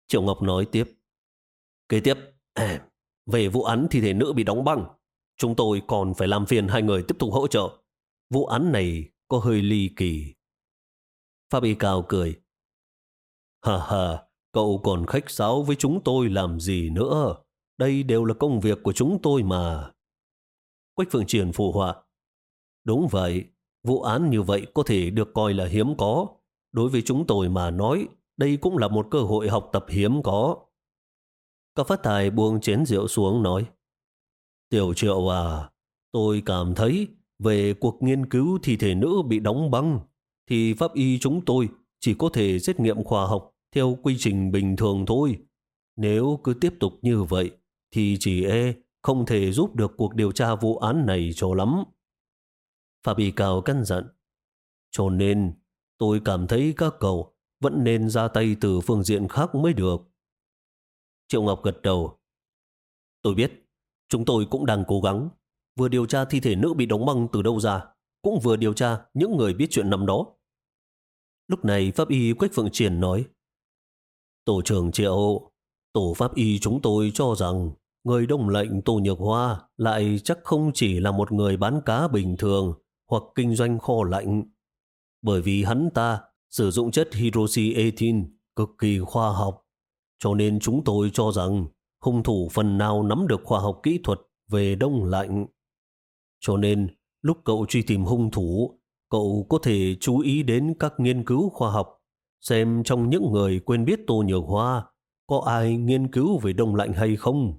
Triệu Ngọc nói tiếp. Kế tiếp, về vụ án thi thể nữ bị đóng băng, chúng tôi còn phải làm phiền hai người tiếp tục hỗ trợ. Vụ án này có hơi ly kỳ. Pháp y Cao cười. Hà hà, cậu còn khách sáo với chúng tôi làm gì nữa? Đây đều là công việc của chúng tôi mà. Quách Phượng Triển phụ họa. Đúng vậy, vụ án như vậy có thể được coi là hiếm có. Đối với chúng tôi mà nói, đây cũng là một cơ hội học tập hiếm có. Cao Phát Tài buông chén rượu xuống nói. Tiểu Triệu à, tôi cảm thấy về cuộc nghiên cứu thi thể nữ bị đóng băng, thì pháp y chúng tôi chỉ có thể xét nghiệm khoa học theo quy trình bình thường thôi. Nếu cứ tiếp tục như vậy, thì chỉ e không thể giúp được cuộc điều tra vụ án này cho lắm. Pháp y Cao căn dặn. Cho nên, tôi cảm thấy các cậu vẫn nên ra tay từ phương diện khác mới được. Triệu Ngọc gật đầu. Tôi biết, chúng tôi cũng đang cố gắng. Vừa điều tra thi thể nữ bị đóng băng từ đâu ra, cũng vừa điều tra những người biết chuyện năm đó. Lúc này pháp y Quách Phượng Triển nói. Tổ trưởng Triệu, tổ pháp y chúng tôi cho rằng người Đông Lệnh Tô Nhược Hoa lại chắc không chỉ là một người bán cá bình thường hoặc kinh doanh kho lạnh. Bởi vì hắn ta sử dụng chất hydroxyethin cực kỳ khoa học, cho nên chúng tôi cho rằng hung thủ phần nào nắm được khoa học kỹ thuật về đông lạnh. Cho nên, lúc cậu truy tìm hung thủ, cậu có thể chú ý đến các nghiên cứu khoa học, xem trong những người quen biết Tô Nhược Hoa có ai nghiên cứu về đông lạnh hay không.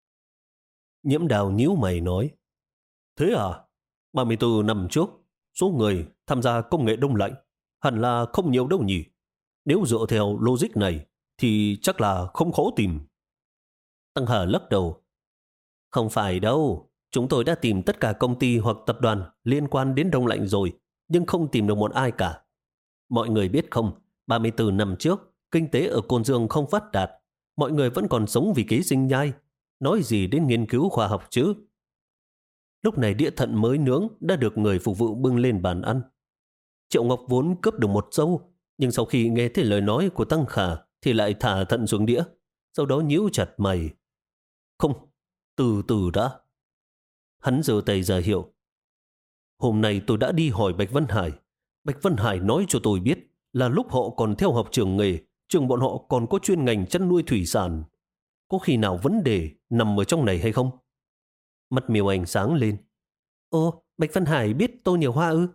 Nhiễm Đào nhíu mày nói. Thế à? ba mươi tư năm trước, số người tham gia công nghệ đông lạnh hẳn là không nhiều đâu nhỉ? Nếu dựa theo logic này, thì chắc là không khó tìm. Tăng Hà lắc đầu. Không phải đâu, chúng tôi đã tìm tất cả công ty hoặc tập đoàn liên quan đến đông lạnh rồi, nhưng không tìm được một ai cả. Mọi người biết không, ba mươi tư năm trước, kinh tế ở Côn Dương không phát đạt, mọi người vẫn còn sống vì kế sinh nhai, nói gì đến nghiên cứu khoa học chứ. Lúc này đĩa thận mới nướng đã được người phục vụ bưng lên bàn ăn. Triệu Ngọc vốn cướp được một dâu, nhưng sau khi nghe thấy lời nói của Tăng Khả thì lại thả thận xuống đĩa, sau đó nhíu chặt mày. Không, từ từ đã. Hắn giơ tay ra hiệu. Hôm nay tôi đã đi hỏi Bạch Văn Hải. Bạch Văn Hải nói cho tôi biết là lúc họ còn theo học trường nghề, trường bọn họ còn có chuyên ngành chăn nuôi thủy sản. Có khi nào vấn đề nằm ở trong này hay không? Mắt Miêu Anh sáng lên. Ồ, Bạch Văn Hải biết Tô Nhược Hoa ư?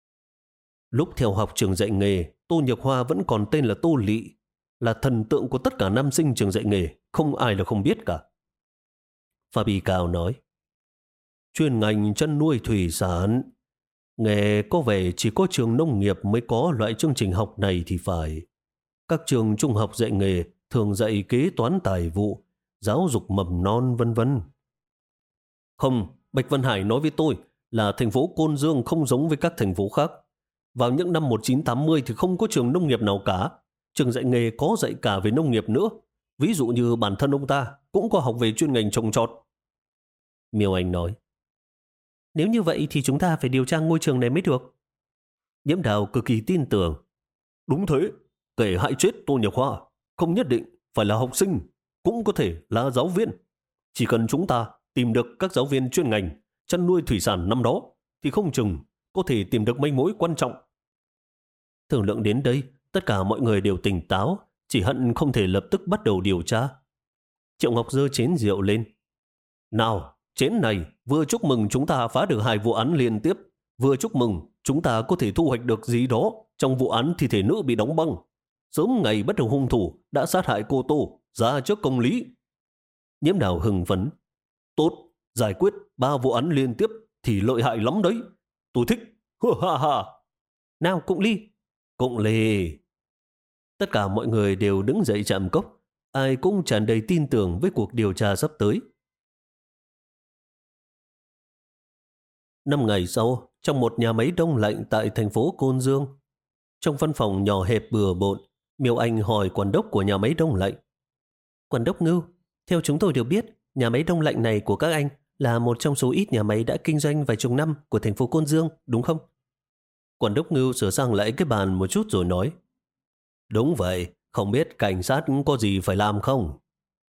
Lúc theo học trường dạy nghề, Tô Nhược Hoa vẫn còn tên là Tô Lị, là thần tượng của tất cả nam sinh trường dạy nghề, không ai là không biết cả. Fabi Cao nói. Chuyên ngành chăn nuôi thủy sản, nghe có vẻ chỉ có trường nông nghiệp mới có loại chương trình học này thì phải. Các trường trung học dạy nghề thường dạy kế toán tài vụ, giáo dục mầm non vân vân. Không, Bạch Văn Hải nói với tôi là thành phố Côn Dương không giống với các thành phố khác. Vào những năm một nghìn chín trăm tám mươi thì không có trường nông nghiệp nào cả. Trường dạy nghề có dạy cả về nông nghiệp nữa. Ví dụ như bản thân ông ta cũng có học về chuyên ngành trồng trọt. Miêu Anh nói. Nếu như vậy thì chúng ta phải điều tra ngôi trường này mới được. Nhiễm Đào cực kỳ tin tưởng. Đúng thế, kẻ hại chết Tô Nhược Hoa không nhất định phải là học sinh, cũng có thể là giáo viên. Chỉ cần chúng ta tìm được các giáo viên chuyên ngành chăn nuôi thủy sản năm đó thì không chừng có thể tìm được manh mối quan trọng. Thương lượng đến đây, tất cả mọi người đều tỉnh táo, chỉ hận không thể lập tức bắt đầu điều tra. Triệu Ngọc giơ chén rượu lên. Nào, chén này vừa chúc mừng chúng ta phá được hai vụ án liên tiếp, vừa chúc mừng chúng ta có thể thu hoạch được gì đó trong vụ án thi thể nữ bị đóng băng. Sớm ngày bắt đầu hung thủ đã sát hại cô Tô ra trước công lý. Nhiễm Đào hưng phấn. Tốt, giải quyết ba vụ án liên tiếp thì lợi hại lắm đấy. Tôi thích. Ha ha. Nào Cụng Ly. Cụng Ly. Tất cả mọi người đều đứng dậy chạm cốc. Ai cũng tràn đầy tin tưởng với cuộc điều tra sắp tới. Năm ngày sau, trong một nhà máy đông lạnh tại thành phố Côn Dương, trong văn phòng nhỏ hẹp bừa bộn, Miêu Anh hỏi quản đốc của nhà máy đông lạnh. Quản đốc Ngưu, theo chúng tôi được biết, nhà máy đông lạnh này của các anh là một trong số ít nhà máy đã kinh doanh vài chục năm của thành phố Côn Dương, đúng không? Quản đốc Ngưu sửa sang lại cái bàn một chút rồi nói. Đúng vậy, Không biết cảnh sát có gì phải làm không?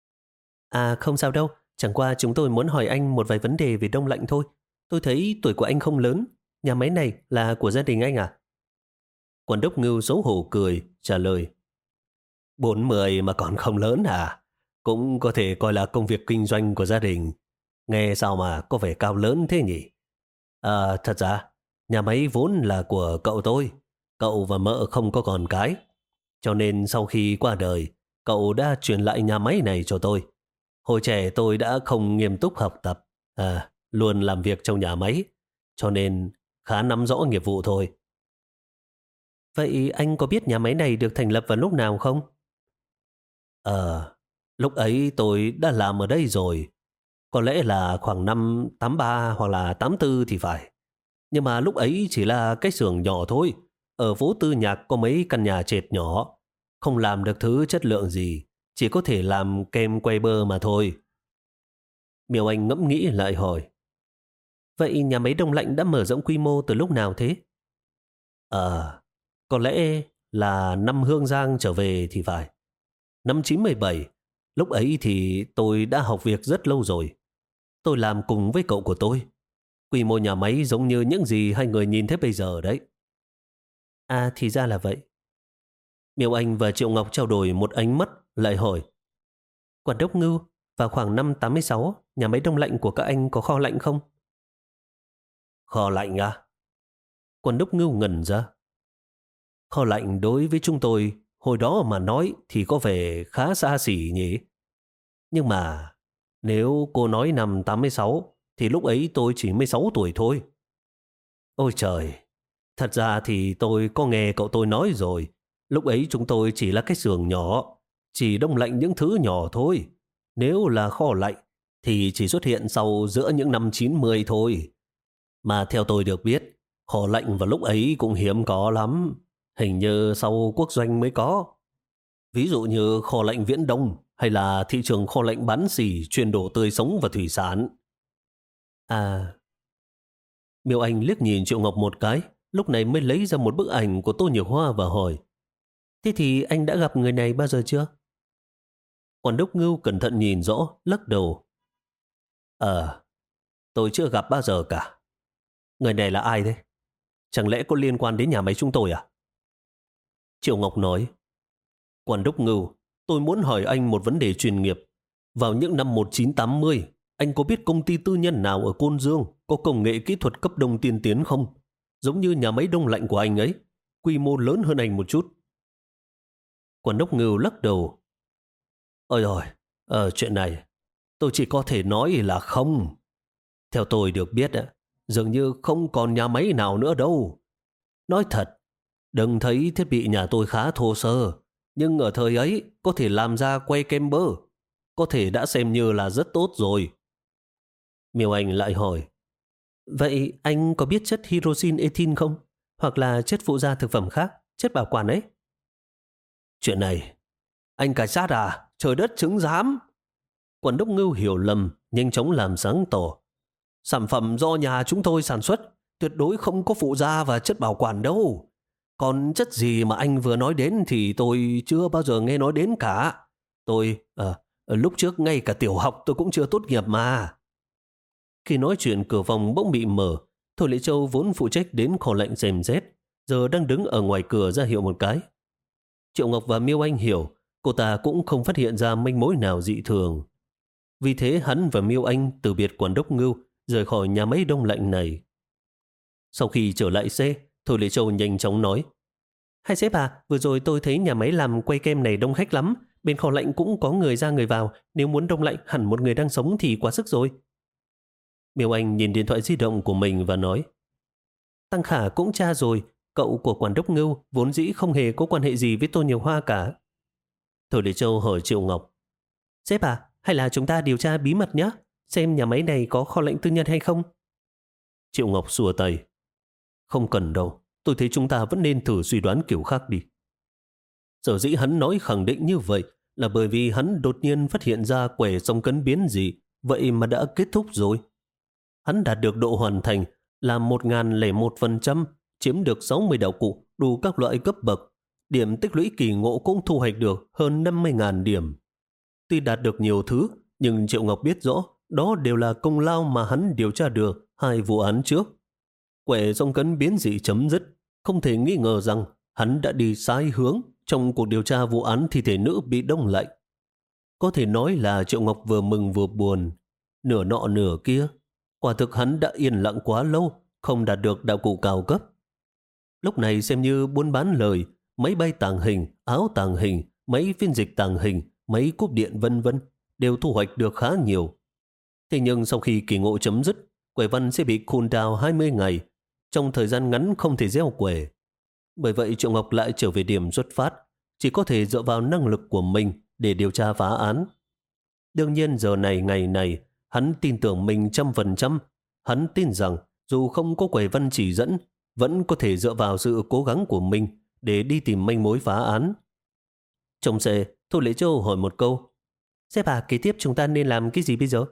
À không sao đâu, chẳng qua chúng tôi muốn hỏi anh một vài vấn đề về đông lạnh thôi. Tôi thấy tuổi của anh không lớn, nhà máy này là của gia đình anh à? Quản đốc Ngưu xấu hổ cười, trả lời. Bốn mươi mà còn không lớn à? Cũng có thể coi là công việc kinh doanh của gia đình. Nghe sao mà có vẻ cao lớn thế nhỉ? À, thật ra, nhà máy vốn là của cậu tôi. Cậu và mợ không có con cái. Cho nên sau khi qua đời, cậu đã truyền lại nhà máy này cho tôi. Hồi trẻ tôi đã không nghiêm túc học tập, à, luôn làm việc trong nhà máy. Cho nên khá nắm rõ nghiệp vụ thôi. Vậy anh có biết nhà máy này được thành lập vào lúc nào không? Ờ, lúc ấy tôi đã làm ở đây rồi. Có lẽ là khoảng năm tám ba hoặc là tám tư thì phải. Nhưng mà lúc ấy chỉ là cái xưởng nhỏ thôi. Ở phố Tư Nhạc có mấy căn nhà trệt nhỏ. Không làm được thứ chất lượng gì. Chỉ có thể làm kem quay bơ mà thôi. Miêu Anh ngẫm nghĩ lại hỏi. Vậy nhà máy đông lạnh đã mở rộng quy mô từ lúc nào thế? Ờ, có lẽ là năm Hương Giang trở về thì phải. Năm chín bảy, lúc ấy thì tôi đã học việc rất lâu rồi. Tôi làm cùng với cậu của tôi. Quy mô nhà máy giống như những gì hai người nhìn thấy bây giờ đấy. À thì ra là vậy. Miêu Anh và Triệu Ngọc trao đổi một ánh mắt lại hỏi. Quản đốc Ngưu, vào khoảng năm tám mươi sáu, nhà máy đông lạnh của các anh có kho lạnh không? Kho lạnh à? Quản đốc Ngưu ngẩn ra. Kho lạnh đối với chúng tôi hồi đó mà nói thì có vẻ khá xa xỉ nhỉ. Nhưng mà nếu cô nói năm tám mươi sáu thì lúc ấy tôi chỉ mười sáu tuổi thôi. Ôi trời, thật ra thì tôi có nghe cậu tôi nói rồi. Lúc ấy chúng tôi chỉ là cái xưởng nhỏ, chỉ đông lạnh những thứ nhỏ thôi. Nếu là kho lạnh thì chỉ xuất hiện sau giữa những năm chín mươi thôi. Mà theo tôi được biết, kho lạnh vào lúc ấy cũng hiếm có lắm. Hình như sau quốc doanh mới có. Ví dụ như kho lạnh Viễn Đông hay là thị trường kho lạnh bán xỉ chuyên đồ tươi sống và thủy sản. À, Miêu Anh liếc nhìn Triệu Ngọc một cái, lúc này mới lấy ra một bức ảnh của Tô Nhược Hoa và hỏi. Thế thì anh đã gặp người này bao giờ chưa? Quản đốc Ngưu cẩn thận nhìn rõ, lắc đầu. Ờ, tôi chưa gặp bao giờ cả. Người này là ai thế? Chẳng lẽ có liên quan đến nhà máy chúng tôi à? Triệu Ngọc nói. Quản đốc Ngưu, tôi muốn hỏi anh một vấn đề chuyên nghiệp. Vào những năm một nghìn chín trăm tám mươi, anh có biết công ty tư nhân nào ở Côn Dương có công nghệ kỹ thuật cấp đông tiên tiến không? Giống như nhà máy đông lạnh của anh ấy, quy mô lớn hơn anh một chút. Quản đốc Ngưu lắc đầu. Ôi rồi, ở chuyện này, tôi chỉ có thể nói là không. Theo tôi được biết, dường như không còn nhà máy nào nữa đâu. Nói thật, đừng thấy thiết bị nhà tôi khá thô sơ, nhưng ở thời ấy có thể làm ra quay kem bơ, có thể đã xem như là rất tốt rồi. Miêu Anh lại hỏi, vậy anh có biết chất hydroxin ethin không? Hoặc là chất phụ gia thực phẩm khác, chất bảo quản ấy? Chuyện này, anh cảnh sát à? Trời đất chứng giám! Quản đốc Ngưu hiểu lầm, nhanh chóng làm sáng tỏ. Sản phẩm do nhà chúng tôi sản xuất, tuyệt đối không có phụ gia và chất bảo quản đâu. Còn chất gì mà anh vừa nói đến thì tôi chưa bao giờ nghe nói đến cả. Tôi, à, lúc trước ngay cả tiểu học tôi cũng chưa tốt nghiệp mà. Khi nói chuyện cửa phòng bỗng bị mở, Thôi Lệ Châu vốn phụ trách đến kho lạnh xem xét, giờ đang đứng ở ngoài cửa ra hiệu một cái. Triệu Ngọc và Miêu Anh hiểu, cô ta cũng không phát hiện ra manh mối nào dị thường. Vì thế hắn và Miêu Anh từ biệt quản đốc Ngưu, rời khỏi nhà máy đông lạnh này. Sau khi trở lại xe, Thôi Lệ Châu nhanh chóng nói, hai sếp à, vừa rồi tôi thấy nhà máy làm quay kem này đông khách lắm, bên kho lạnh cũng có người ra người vào, nếu muốn đông lạnh hẳn một người đang sống thì quá sức rồi. Miêu Anh nhìn điện thoại di động của mình và nói, Tăng Khả cũng tra rồi, cậu của quản đốc Ngưu vốn dĩ không hề có quan hệ gì với Tô Nhiều Hoa cả. Thôi Lệ Châu hỏi Triệu Ngọc, sếp à, hay là chúng ta điều tra bí mật nhé, xem nhà máy này có kho lạnh tư nhân hay không? Triệu Ngọc xua tay, không cần đâu, tôi thấy chúng ta vẫn nên thử suy đoán kiểu khác đi. Sở dĩ hắn nói khẳng định như vậy là bởi vì hắn đột nhiên phát hiện ra quẻ song cấn biến dị, vậy mà đã kết thúc rồi. Hắn đạt được độ hoàn thành là một nghìn lẻ một phần trăm, chiếm được sáu mươi đạo cụ đủ các loại cấp bậc, điểm tích lũy kỳ ngộ cũng thu hoạch được hơn năm mươi nghìn điểm. Tuy đạt được nhiều thứ, nhưng Triệu Ngọc biết rõ đó đều là công lao mà hắn điều tra được hai vụ án trước. Quẻ rong cấn biến dị chấm dứt, không thể nghi ngờ rằng hắn đã đi sai hướng trong cuộc điều tra vụ án thi thể nữ bị đông lạnh. Có thể nói là Triệu Ngọc vừa mừng vừa buồn, nửa nọ nửa kia. Quả thực hắn đã yên lặng quá lâu, không đạt được đạo cụ cao cấp. Lúc này xem như buôn bán lời, máy bay tàng hình, áo tàng hình, máy phiên dịch tàng hình, máy cúp điện vân vân đều thu hoạch được khá nhiều. Thế nhưng sau khi kỳ ngộ chấm dứt, quẻ văn sẽ bị cool down hai mươi ngày, trong thời gian ngắn không thể gieo quẻ. Bởi vậy Triệu Ngọc lại trở về điểm xuất phát, chỉ có thể dựa vào năng lực của mình để điều tra phá án. Đương nhiên giờ này ngày này, hắn tin tưởng mình trăm phần trăm. Hắn tin rằng dù không có quẻ văn chỉ dẫn, vẫn có thể dựa vào sự cố gắng của mình để đi tìm manh mối phá án. Trong xe, Thôi Lễ Châu hỏi một câu. Sếp à, kế tiếp chúng ta nên làm cái gì bây giờ?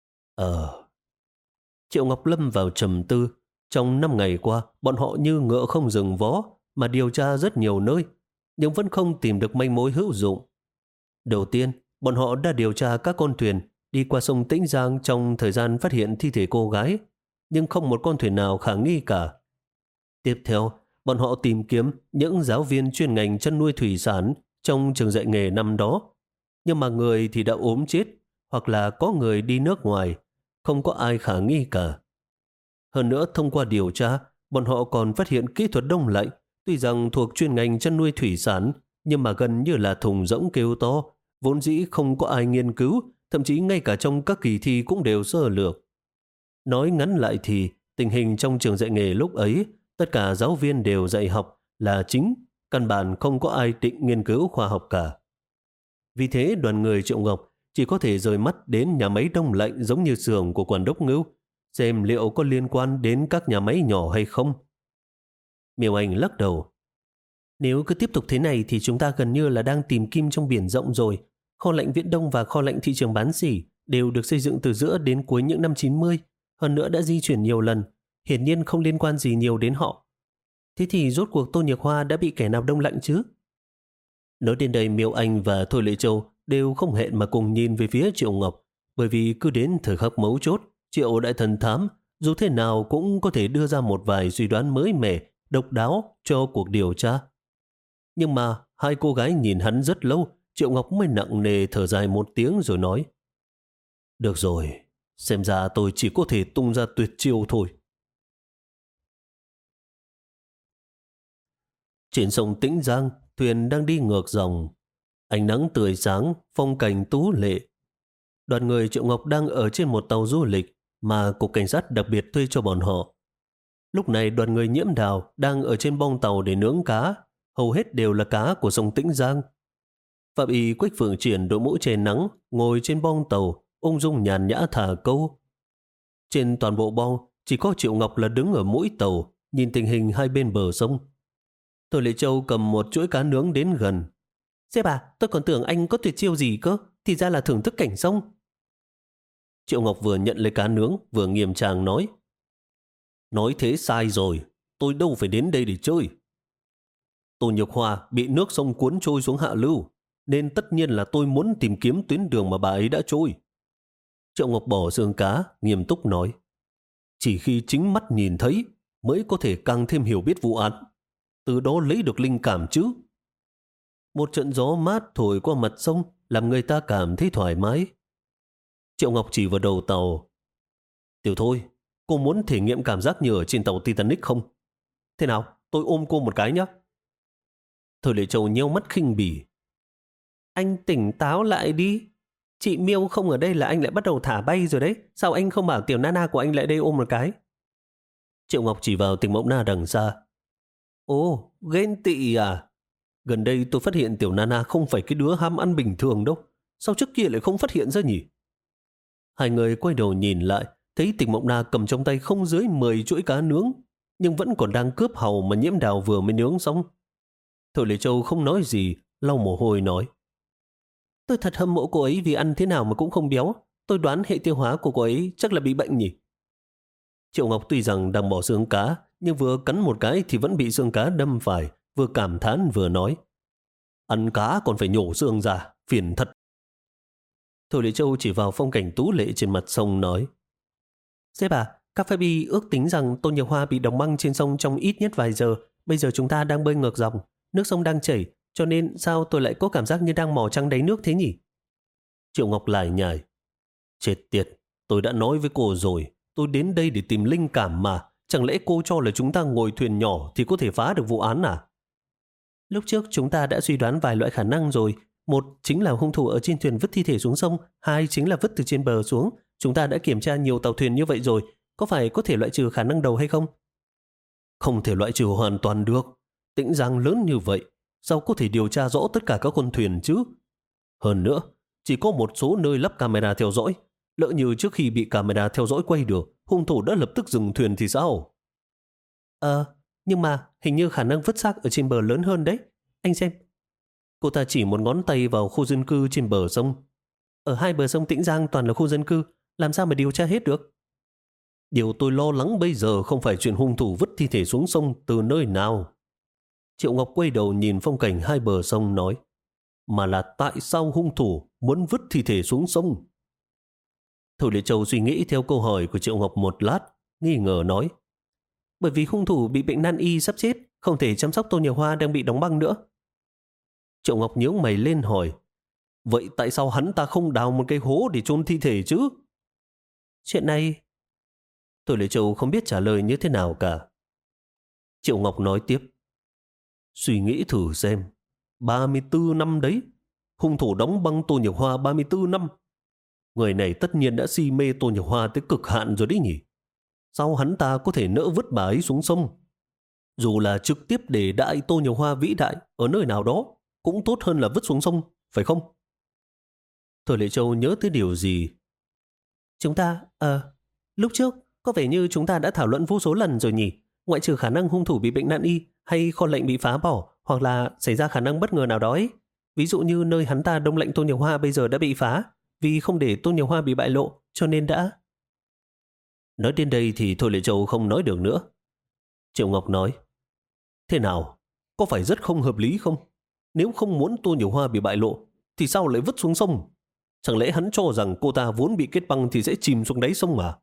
Ờ... Triệu Ngọc lâm vào trầm tư. Trong năm ngày qua, bọn họ như ngựa không dừng vó mà điều tra rất nhiều nơi, nhưng vẫn không tìm được manh mối hữu dụng. Đầu tiên, bọn họ đã điều tra các con thuyền đi qua sông Tĩnh Giang trong thời gian phát hiện thi thể cô gái, nhưng không một con thuyền nào khả nghi cả. Tiếp theo, bọn họ tìm kiếm những giáo viên chuyên ngành chăn nuôi thủy sản trong trường dạy nghề năm đó, nhưng mà người thì đã ốm chết, hoặc là có người đi nước ngoài, không có ai khả nghi cả. Hơn nữa, thông qua điều tra, bọn họ còn phát hiện kỹ thuật đông lạnh, tuy rằng thuộc chuyên ngành chăn nuôi thủy sản, nhưng mà gần như là thùng rỗng kêu to, vốn dĩ không có ai nghiên cứu, thậm chí ngay cả trong các kỳ thi cũng đều sơ lược. Nói ngắn lại thì, tình hình trong trường dạy nghề lúc ấy, tất cả giáo viên đều dạy học là chính, căn bản không có ai định nghiên cứu khoa học cả. Vì thế đoàn người Triệu Ngọc chỉ có thể rời mắt đến nhà máy đông lạnh giống như xưởng của quản đốc Ngưu, xem liệu có liên quan đến các nhà máy nhỏ hay không. Miêu Anh lắc đầu. Nếu cứ tiếp tục thế này thì chúng ta gần như là đang tìm kim trong biển rộng rồi. Kho lạnh Viễn Đông và kho lạnh thị trường bán sỉ đều được xây dựng từ giữa đến cuối những năm chín mươi, hơn nữa đã di chuyển nhiều lần, hiển nhiên không liên quan gì nhiều đến họ. Thế thì rốt cuộc Tô Nhược Hoa đã bị kẻ nào đông lạnh chứ? Nói đến đây, Miêu Anh và Thôi Lệ Châu đều không hẹn mà cùng nhìn về phía Triệu Ngọc, bởi vì cứ đến thời khắc mấu chốt, Triệu đại thần thám dù thế nào cũng có thể đưa ra một vài suy đoán mới mẻ, độc đáo cho cuộc điều tra. Nhưng mà hai cô gái nhìn hắn rất lâu, Triệu Ngọc mới nặng nề thở dài một tiếng rồi nói. Được rồi, xem ra tôi chỉ có thể tung ra tuyệt chiêu thôi. Trên sông Tĩnh Giang, thuyền đang đi ngược dòng. Ánh nắng tươi sáng, phong cảnh tú lệ. Đoàn người Triệu Ngọc đang ở trên một tàu du lịch mà cục cảnh sát đặc biệt thuê cho bọn họ. Lúc này đoàn người Nhiễm Đào đang ở trên bong tàu để nướng cá, hầu hết đều là cá của sông Tĩnh Giang. Phạm Y Quách Phượng Triển đội mũ che nắng, ngồi trên bong tàu, ung dung nhàn nhã thả câu. Trên toàn bộ bong, chỉ có Triệu Ngọc là đứng ở mũi tàu, nhìn tình hình hai bên bờ sông. Thôi Lệ Châu cầm một chuỗi cá nướng đến gần. Sếp à, tôi còn tưởng anh có tuyệt chiêu gì cơ, thì ra là thưởng thức cảnh sông. Triệu Ngọc vừa nhận lấy cá nướng, vừa nghiêm trang nói. Nói thế sai rồi, tôi đâu phải đến đây để chơi. Tô Nhược Hoa bị nước sông cuốn trôi xuống hạ lưu, nên tất nhiên là tôi muốn tìm kiếm tuyến đường mà bà ấy đã trôi. Triệu Ngọc bỏ xương cá, nghiêm túc nói. Chỉ khi chính mắt nhìn thấy mới có thể càng thêm hiểu biết vụ án, từ đó lấy được linh cảm chứ. Một trận gió mát thổi qua mặt sông làm người ta cảm thấy thoải mái. Triệu Ngọc chỉ vào đầu tàu. Tiểu Thôi, cô muốn thể nghiệm cảm giác như ở trên tàu Titanic không? Thế nào, tôi ôm cô một cái nhé. Thôi Lệ Châu nheo mắt khinh bỉ. Anh tỉnh táo lại đi. Chị Miêu không ở đây là anh lại bắt đầu thả bay rồi đấy. Sao anh không bảo tiểu Nana của anh lại đây ôm một cái? Triệu Ngọc chỉ vào Tình Mộng Na đằng xa. Ồ, ghen tị à? Gần đây tôi phát hiện tiểu Nana không phải cái đứa ham ăn bình thường đâu. Sao trước kia lại không phát hiện ra nhỉ? Hai người quay đầu nhìn lại, thấy Tình Mộng Na cầm trong tay không dưới mười chuỗi cá nướng, nhưng vẫn còn đang cướp hàu mà Nhiễm Đào vừa mới nướng xong. Thôi Lệ Châu không nói gì, lau mồ hôi nói. Tôi thật hâm mộ cô ấy vì ăn thế nào mà cũng không béo. Tôi đoán hệ tiêu hóa của cô ấy chắc là bị bệnh nhỉ. Triệu Ngọc tuy rằng đang bỏ xương cá, nhưng vừa cắn một cái thì vẫn bị xương cá đâm phải, vừa cảm thán vừa nói. Ăn cá còn phải nhổ xương ra, phiền thật. Thôi Lệ Châu chỉ vào phong cảnh tú lệ trên mặt sông nói. Sếp à, các phái bi ước tính rằng Tô Nhiều Hoa bị đóng băng trên sông trong ít nhất vài giờ. Bây giờ chúng ta đang bơi ngược dòng, nước sông đang chảy, cho nên sao tôi lại có cảm giác như đang mò trăng đáy nước thế nhỉ? Triệu Ngọc lải nhải. Chết tiệt, tôi đã nói với cô rồi, tôi đến đây để tìm linh cảm mà. Chẳng lẽ cô cho là chúng ta ngồi thuyền nhỏ thì có thể phá được vụ án à? Lúc trước chúng ta đã suy đoán vài loại khả năng rồi. Một chính là hung thủ ở trên thuyền vứt thi thể xuống sông, hai chính là vứt từ trên bờ xuống. Chúng ta đã kiểm tra nhiều tàu thuyền như vậy rồi, có phải có thể loại trừ khả năng đầu hay không? Không thể loại trừ hoàn toàn được. Tĩnh Giang lớn như vậy, sao có thể điều tra rõ tất cả các con thuyền chứ? Hơn nữa, chỉ có một số nơi lắp camera theo dõi. Lỡ như trước khi bị camera theo dõi quay được, hung thủ đã lập tức dừng thuyền thì sao? Ờ, nhưng mà hình như khả năng vứt xác ở trên bờ lớn hơn đấy. Anh xem. Cô ta chỉ một ngón tay vào khu dân cư trên bờ sông. Ở hai bờ sông Tĩnh Giang toàn là khu dân cư, làm sao mà điều tra hết được? Điều tôi lo lắng bây giờ không phải chuyện hung thủ vứt thi thể xuống sông từ nơi nào. Triệu Ngọc quay đầu nhìn phong cảnh hai bờ sông nói, mà là tại sao hung thủ muốn vứt thi thể xuống sông? Thôi Lệ Châu suy nghĩ theo câu hỏi của Triệu Ngọc một lát, nghi ngờ nói, bởi vì hung thủ bị bệnh nan y sắp chết, không thể chăm sóc Tô Nhiều Hoa đang bị đóng băng nữa. Triệu Ngọc nhíu mày lên hỏi, vậy tại sao hắn ta không đào một cái hố để chôn thi thể chứ? Chuyện này... Thôi Lệ Châu không biết trả lời như thế nào cả. Triệu Ngọc nói tiếp, suy nghĩ thử xem, ba mươi tư năm đấy, hung thủ đóng băng Tô Nhiều Hoa ba mươi tư năm. Người này tất nhiên đã si mê Tô Nhiều Hoa tới cực hạn rồi đấy nhỉ. Sao hắn ta có thể nỡ vứt bà ấy xuống sông? Dù là trực tiếp để đại Tô Nhiều Hoa vĩ đại ở nơi nào đó, cũng tốt hơn là vứt xuống sông, phải không? Thôi Lệ Châu nhớ tới điều gì. Chúng ta, ờ, lúc trước có vẻ như chúng ta đã thảo luận vô số lần rồi nhỉ. Ngoại trừ khả năng hung thủ bị bệnh nan y hay kho lệnh bị phá bỏ, hoặc là xảy ra khả năng bất ngờ nào đó ấy. Ví dụ như nơi hắn ta đông lệnh Tô Nhiều Hoa bây giờ đã bị phá, vì không để Tô Nhiều Hoa bị bại lộ, cho nên đã... Nói đến đây thì Thôi Lệ Châu không nói được nữa. Triệu Ngọc nói, thế nào? Có phải rất không hợp lý không? Nếu không muốn Tô Nhiều Hoa bị bại lộ, thì sao lại vứt xuống sông? Chẳng lẽ hắn cho rằng cô ta vốn bị kết băng thì sẽ chìm xuống đáy sông mà?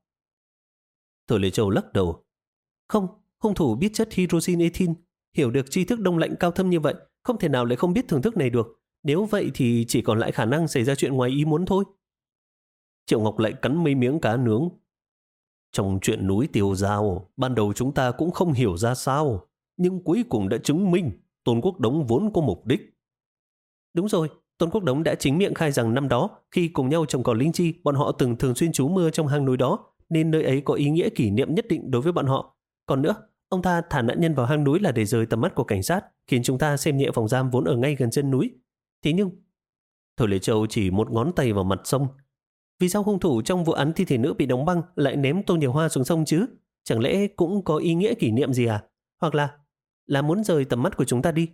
Thôi Lệ Châu lắc đầu. Không, hung thủ biết chất hydroxin ethyl, hiểu được tri thức đông lạnh cao thâm như vậy, không thể nào lại không biết thưởng thức này được. Nếu vậy thì chỉ còn lại khả năng xảy ra chuyện ngoài ý muốn thôi. Triệu Ngọc lại cắn mấy miếng cá nướng. Trong chuyện núi Tiêu Giao, ban đầu chúng ta cũng không hiểu ra sao, nhưng cuối cùng đã chứng minh Tôn Quốc Đống vốn có mục đích. Đúng rồi, Tôn Quốc Đống đã chính miệng khai rằng năm đó, khi cùng nhau trồng cỏ linh chi, bọn họ từng thường xuyên trú mưa trong hang núi đó, nên nơi ấy có ý nghĩa kỷ niệm nhất định đối với bọn họ. Còn nữa, ông ta thả nạn nhân vào hang núi là để rời tầm mắt của cảnh sát, khiến chúng ta xem nhẹ phòng giam vốn ở ngay gần chân núi. Thế nhưng... Thôi Lệ Châu chỉ một ngón tay vào mặt sông. Vì sao hung thủ trong vụ án thi thể nữ bị đóng băng lại ném Tô Nhiều Hoa xuống sông chứ? Chẳng lẽ cũng có ý nghĩa kỷ niệm gì à? Hoặc là là muốn rời tầm mắt của chúng ta đi?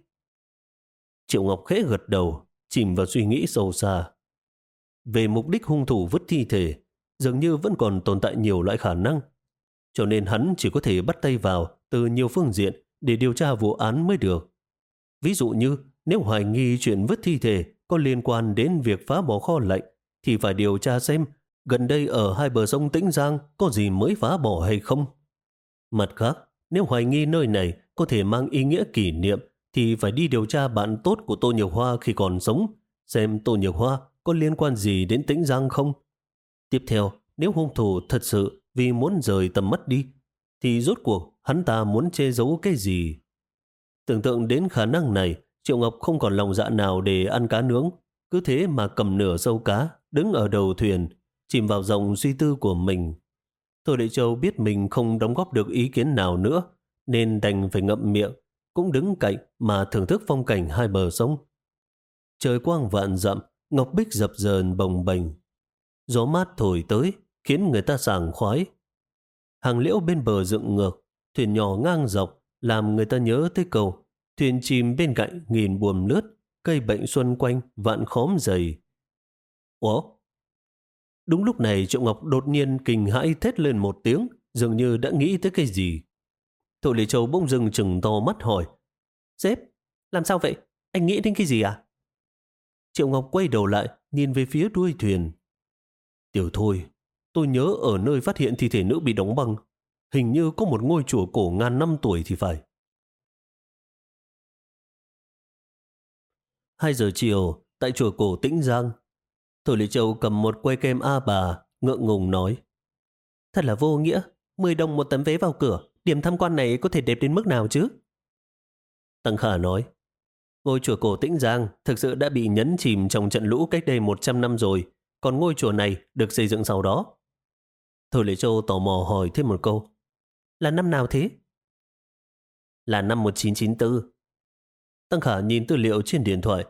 Triệu Ngọc khẽ gật đầu, chìm vào suy nghĩ sâu xa. Về mục đích hung thủ vứt thi thể, dường như vẫn còn tồn tại nhiều loại khả năng. Cho nên hắn chỉ có thể bắt tay vào từ nhiều phương diện để điều tra vụ án mới được. Ví dụ như nếu hoài nghi chuyện vứt thi thể có liên quan đến việc phá bỏ kho lệnh, thì phải điều tra xem gần đây ở hai bờ sông Tĩnh Giang có gì mới phá bỏ hay không. Mặt khác, nếu hoài nghi nơi này có thể mang ý nghĩa kỷ niệm, thì phải đi điều tra bạn tốt của Tô Nhiều Hoa khi còn sống, xem Tô Nhiều Hoa có liên quan gì đến Tĩnh Giang không. Tiếp theo, nếu hung thủ thật sự vì muốn rời tầm mắt đi, thì rốt cuộc hắn ta muốn che giấu cái gì? Tưởng tượng đến khả năng này, Triệu Ngọc không còn lòng dạ nào để ăn cá nướng, cứ thế mà cầm nửa sâu cá, đứng ở đầu thuyền, chìm vào dòng suy tư của mình. Thôi Lệ Châu biết mình không đóng góp được ý kiến nào nữa, nên đành phải ngậm miệng, cũng đứng cạnh mà thưởng thức phong cảnh hai bờ sông. Trời quang vạn dặm, ngọc bích dập dờn bồng bềnh. Gió mát thổi tới, khiến người ta sảng khoái. Hàng liễu bên bờ dựng ngược, thuyền nhỏ ngang dọc, làm người ta nhớ tới câu thuyền chìm bên cạnh nghìn buồm lướt, cây bệnh xuân quanh vạn khóm dày. Ủa? Đúng lúc này Triệu Ngọc đột nhiên kinh hãi thét lên một tiếng, dường như đã nghĩ tới cái gì. Thôi Lệ Châu bỗng dưng chừng to mắt hỏi, sếp, Làm sao vậy? Anh nghĩ đến cái gì à? Triệu Ngọc quay đầu lại, nhìn về phía đuôi thuyền. Tiểu Thôi, tôi nhớ ở nơi phát hiện thi thể nữ bị đóng băng, hình như có một ngôi chùa cổ ngàn năm tuổi thì phải. Hai giờ chiều, tại chùa cổ Tĩnh Giang, Thôi Lệ Châu cầm một que kem A bà, ngượng ngùng nói. Thật là vô nghĩa, mười đồng một tấm vé vào cửa, điểm tham quan này có thể đẹp đến mức nào chứ? Tăng Khả nói, ngôi chùa cổ Tĩnh Giang thực sự đã bị nhấn chìm trong trận lũ cách đây một trăm năm rồi, còn ngôi chùa này được xây dựng sau đó. Thôi Lệ Châu tò mò hỏi thêm một câu. Là năm nào thế? Là năm một nghìn chín trăm chín mươi tư. Tăng Khả nhìn tư liệu trên điện thoại.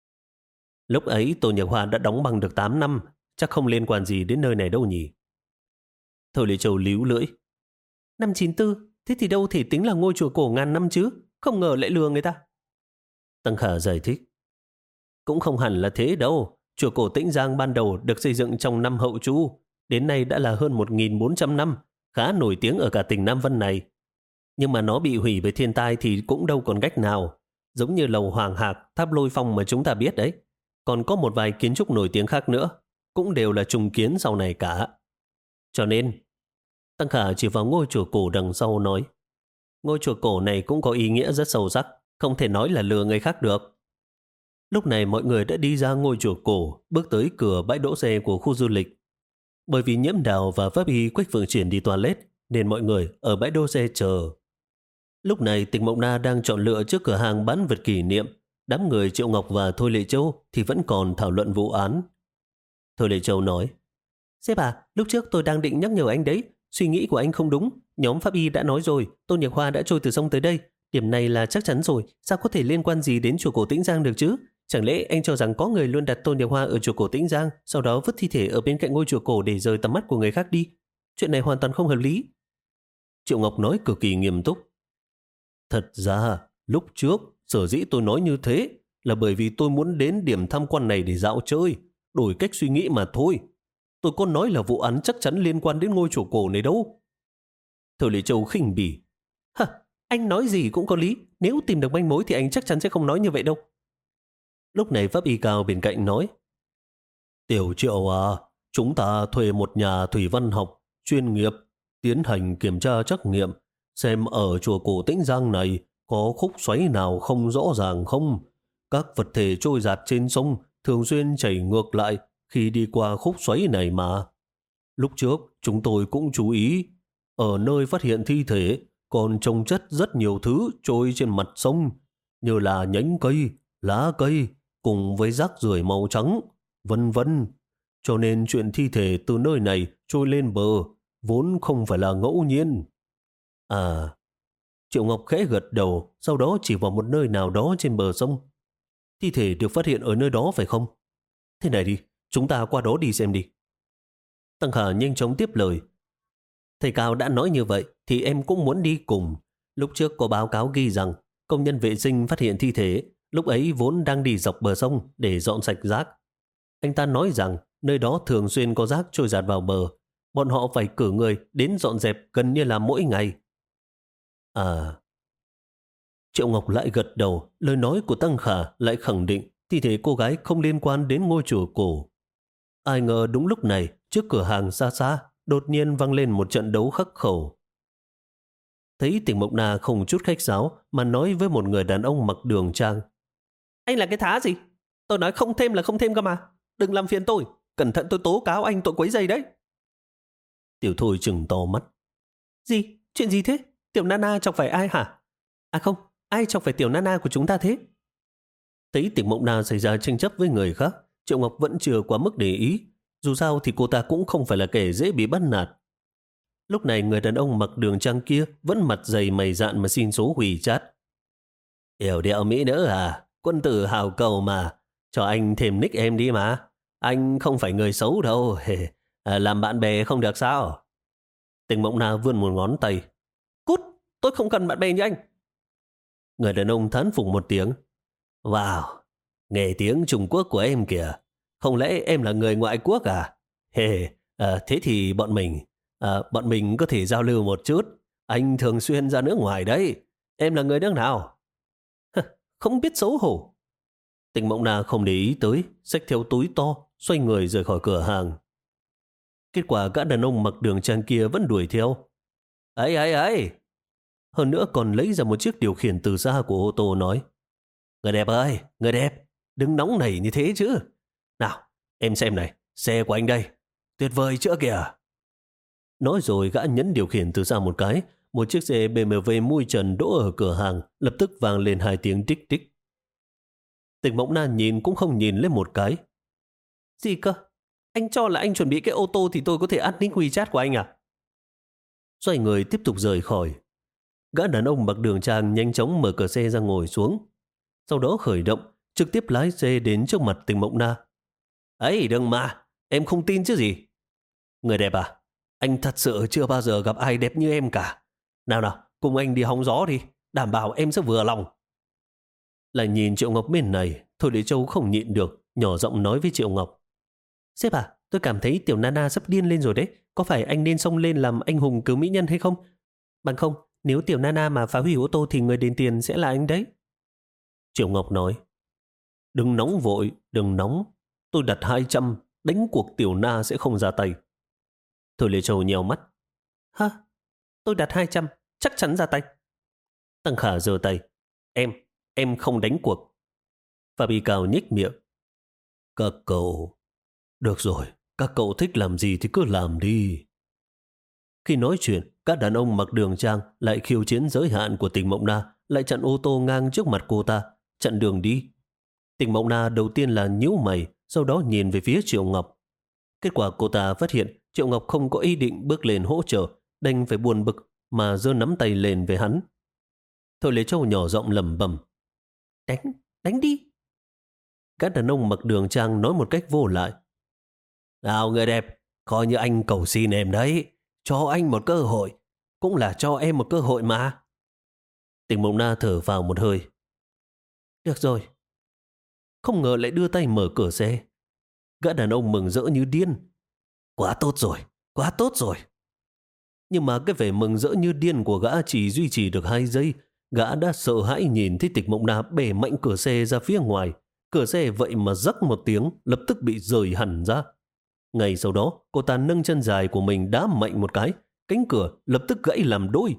Lúc ấy Tô Nhật Hoa đã đóng băng được tám năm, chắc không liên quan gì đến nơi này đâu nhỉ. Thôi Lệ Châu líu lưỡi. Năm chín tư, thế thì đâu thể tính là ngôi chùa cổ ngàn năm chứ, không ngờ lại lừa người ta. Tăng Khả giải thích. Cũng không hẳn là thế đâu, chùa cổ Tĩnh Giang ban đầu được xây dựng trong năm Hậu Chu, đến nay đã là hơn một nghìn bốn trăm năm, khá nổi tiếng ở cả tỉnh Nam Vân này. Nhưng mà nó bị hủy bởi thiên tai thì cũng đâu còn cách nào, giống như lầu Hoàng Hạc, tháp Lôi Phong mà chúng ta biết đấy. Còn có một vài kiến trúc nổi tiếng khác nữa, cũng đều là trùng kiến sau này cả. Cho nên, Tăng Khả chỉ vào ngôi chùa cổ đằng sau nói, ngôi chùa cổ này cũng có ý nghĩa rất sâu sắc, không thể nói là lừa người khác được. Lúc này mọi người đã đi ra ngôi chùa cổ, bước tới cửa bãi đỗ xe của khu du lịch. Bởi vì Nhiễm Đào và Pháp Y Quách Phượng chuyển đi toilet, nên mọi người ở bãi đỗ xe chờ. Lúc này Tịch Mộng Na đang chọn lựa trước cửa hàng bán vật kỷ niệm. Đám người Triệu Ngọc và Thôi Lệ Châu thì vẫn còn thảo luận vụ án. Thôi Lệ Châu nói, sếp à, lúc trước tôi đang định nhắc nhở anh đấy, suy nghĩ của anh không đúng. Nhóm Pháp Y đã nói rồi, Tôn Nhật Hoa đã trôi từ sông tới đây. Điểm này là chắc chắn rồi, sao có thể liên quan gì đến chùa cổ Tĩnh Giang được chứ? Chẳng lẽ anh cho rằng có người luôn đặt Tôn Nhật Hoa ở chùa cổ Tĩnh Giang, sau đó vứt thi thể ở bên cạnh ngôi chùa cổ để rời tầm mắt của người khác đi? Chuyện này hoàn toàn không hợp lý. Triệu Ngọc nói cực kỳ nghiêm túc. Thật ra, lúc trước, sở dĩ tôi nói như thế là bởi vì tôi muốn đến điểm tham quan này để dạo chơi, đổi cách suy nghĩ mà thôi. Tôi có nói là vụ án chắc chắn liên quan đến ngôi chùa cổ này đâu. Thôi Lệ Châu khinh bỉ. Hả, anh nói gì cũng có lý, nếu tìm được manh mối thì anh chắc chắn sẽ không nói như vậy đâu. Lúc này Pháp Y Cao bên cạnh nói, Tiểu Triệu à, chúng ta thuê một nhà thủy văn học chuyên nghiệp tiến hành kiểm tra trắc nghiệm, xem ở chùa cổ Tĩnh Giang này có khúc xoáy nào không rõ ràng không. Các vật thể trôi dạt trên sông thường xuyên chảy ngược lại khi đi qua khúc xoáy này mà. Lúc trước chúng tôi cũng chú ý, ở nơi phát hiện thi thể còn trông chất rất nhiều thứ trôi trên mặt sông, như là nhánh cây, lá cây, cùng với rác rưởi màu trắng, vân vân. Cho nên chuyện thi thể từ nơi này trôi lên bờ vốn không phải là ngẫu nhiên. À, Triệu Ngọc khẽ gật đầu, sau đó chỉ vào một nơi nào đó trên bờ sông. Thi thể được phát hiện ở nơi đó phải không? Thế này đi, chúng ta qua đó đi xem đi. Tăng Khả nhanh chóng tiếp lời. Thầy Cao đã nói như vậy thì em cũng muốn đi cùng. Lúc trước có báo cáo ghi rằng công nhân vệ sinh phát hiện thi thể, lúc ấy vốn đang đi dọc bờ sông để dọn sạch rác. Anh ta nói rằng nơi đó thường xuyên có rác trôi dạt vào bờ. Bọn họ phải cử người đến dọn dẹp gần như là mỗi ngày. À... Triệu Ngọc lại gật đầu, lời nói của Tăng Khả lại khẳng định thi thể cô gái không liên quan đến ngôi chùa cổ. Ai ngờ đúng lúc này, trước cửa hàng xa xa, đột nhiên vang lên một trận đấu khắc khẩu. Thấy Tỉnh Mộng Na không chút khách sáo mà nói với một người đàn ông mặc đường trang. Anh là cái thá gì? Tôi nói không thêm là không thêm cơ mà. Đừng làm phiền tôi, cẩn thận tôi tố cáo anh tội quấy rầy đấy. Tiểu Thôi trừng to mắt. Gì? Chuyện gì thế? Tiểu Nana chọc phải ai hả? À không, ai chọc phải Tiểu Nana của chúng ta thế? Thấy Tỉnh Mộng Na xảy ra tranh chấp với người khác, Triệu Ngọc vẫn chưa quá mức để ý. Dù sao thì cô ta cũng không phải là kẻ dễ bị bắt nạt. Lúc này người đàn ông mặc đường trang kia vẫn mặt dày mày dạn mà xin số hủy chat. Yểu điệu Mỹ nữ à? Quân tử hào cầu mà. Cho anh thêm nick em đi mà. Anh không phải người xấu đâu. À, làm bạn bè không được sao? Tỉnh Mộng Na vươn một ngón tay. Cút, tôi không cần bạn bè như anh. Người đàn ông thán phục một tiếng. Wow, nghe tiếng Trung Quốc của em kìa. Không lẽ em là người ngoại quốc à? Hề, à, thế thì bọn mình, à, bọn mình có thể giao lưu một chút. Anh thường xuyên ra nước ngoài đấy. Em là người nước nào? không biết xấu hổ. Tịch Mộng Na không để ý tới, xách theo túi to, xoay người rời khỏi cửa hàng. Kết quả gã đàn ông mặc đường trang kia vẫn đuổi theo. Ấy ấy ấy! Hơn nữa còn lấy ra một chiếc điều khiển từ xa của ô tô nói: Người đẹp ơi, người đẹp, đừng nóng nảy như thế chứ. Nào, em xem này, xe của anh đây, tuyệt vời chưa kìa. Nói rồi gã nhấn điều khiển từ xa một cái, một chiếc xe bê em vê mui trần đỗ ở cửa hàng, lập tức vang lên hai tiếng tích tích. Tịch Mộng Na nhìn cũng không nhìn lên một cái. Gì cơ? Anh cho là anh chuẩn bị cái ô tô thì tôi có thể an ninh WeChat của anh à? Xoay người tiếp tục rời khỏi. Gã đàn ông mặc đường trang nhanh chóng mở cửa xe ra ngồi xuống. Sau đó khởi động, trực tiếp lái xe đến trước mặt Tịch Mộng Na. Ấy đừng mà, em không tin chứ gì. Người đẹp à, anh thật sự chưa bao giờ gặp ai đẹp như em cả. Nào nào, cùng anh đi hóng gió đi, đảm bảo em sẽ vừa lòng. Lại nhìn Triệu Ngọc bên này, Thôi Lệ Châu không nhịn được, nhỏ giọng nói với Triệu Ngọc. Sếp à, tôi cảm thấy tiểu Nana sắp điên lên rồi đấy. Có phải anh nên xông lên làm anh hùng cứu mỹ nhân hay không? Bằng không, nếu tiểu Nana mà phá hủy ô tô thì người đền tiền sẽ là anh đấy. Triệu Ngọc nói. Đừng nóng vội, đừng nóng. Tôi đặt hai trăm, đánh cuộc tiểu Na sẽ không ra tay. Thôi Lệ Châu nhèo mắt. Hả? Tôi đặt hai trăm, chắc chắn ra tay. Tăng Khả giơ tay. Em, em không đánh cuộc. Fabi Cao nhếch miệng. Các cậu... Được rồi, các cậu thích làm gì thì cứ làm đi. Khi nói chuyện, các đàn ông mặc đường trang lại khiêu chiến giới hạn của Tịch Mộng Na, lại chặn ô tô ngang trước mặt cô ta, chặn đường đi. Tịch Mộng Na đầu tiên là nhíu mày, sau đó nhìn về phía Triệu Ngọc. Kết quả cô ta phát hiện Triệu Ngọc không có ý định bước lên hỗ trợ, đành phải buồn bực mà giơ nắm tay lên về hắn. Thôi Lệ Châu nhỏ giọng lẩm bẩm. Đánh, đánh đi. Các đàn ông mặc đường trang nói một cách vô lại. Nào người đẹp, coi như anh cầu xin em đấy, cho anh một cơ hội, cũng là cho em một cơ hội mà. Tịch Mộng Na thở vào một hơi. Được rồi. Không ngờ lại đưa tay mở cửa xe. Gã đàn ông mừng rỡ như điên. Quá tốt rồi, quá tốt rồi. Nhưng mà cái vẻ mừng rỡ như điên của gã chỉ duy trì được hai giây. Gã đã sợ hãi nhìn thấy Tịch Mộng Na bẻ mạnh cửa xe ra phía ngoài. Cửa xe vậy mà rắc một tiếng, lập tức bị rời hẳn ra. Ngay sau đó, cô ta nâng chân dài của mình đá mạnh một cái, cánh cửa lập tức gãy làm đôi.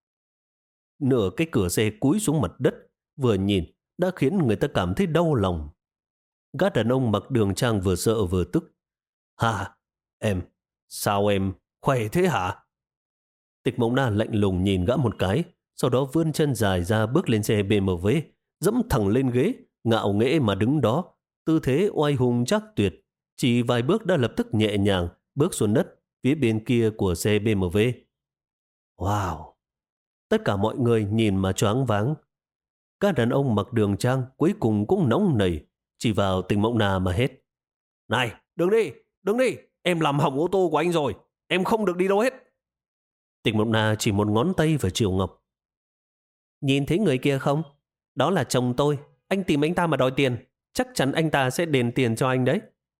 Nửa cái cửa xe cúi xuống mặt đất, vừa nhìn đã khiến người ta cảm thấy đau lòng. Gã đàn ông mặc đường trang vừa sợ vừa tức. Hả? Em? Sao em? Khỏe thế hả? Tịch Mộng Na lạnh lùng nhìn gã một cái, sau đó vươn chân dài ra bước lên xe bê em vê, dẫm thẳng lên ghế, ngạo nghễ mà đứng đó, tư thế oai hùng chắc tuyệt. Chỉ vài bước đã lập tức nhẹ nhàng bước xuống đất phía bên kia của xe bê em vê. Wow! Tất cả mọi người nhìn mà choáng váng. Các đàn ông mặc đường trang cuối cùng cũng nóng nảy, chỉ vào Tịch Mộng Na mà hét. Này, đừng đi, đừng đi, em làm hỏng ô tô của anh rồi, em không được đi đâu hết. Tịch Mộng Na chỉ một ngón tay vào Triệu Ngọc. Nhìn thấy người kia không? Đó là chồng tôi, anh tìm anh ta mà đòi tiền, chắc chắn anh ta sẽ đền tiền cho anh đấy.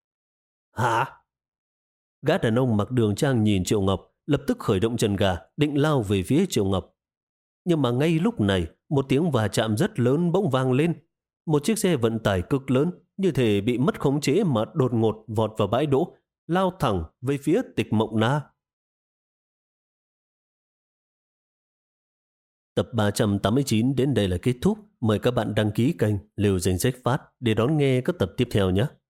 Hả? Gã đàn ông mặc đường trang nhìn Triệu Ngọc, lập tức khởi động chân gà, định lao về phía Triệu Ngọc. Nhưng mà ngay lúc này, một tiếng va chạm rất lớn bỗng vang lên. Một chiếc xe vận tải cực lớn, như thể bị mất khống chế mà đột ngột vọt vào bãi đỗ, lao thẳng về phía Tịch Mộng Na. Tập ba trăm tám mươi chín đến đây là kết thúc. Mời các bạn đăng ký kênh Liều Danh Sách Phát để đón nghe các tập tiếp theo nhé.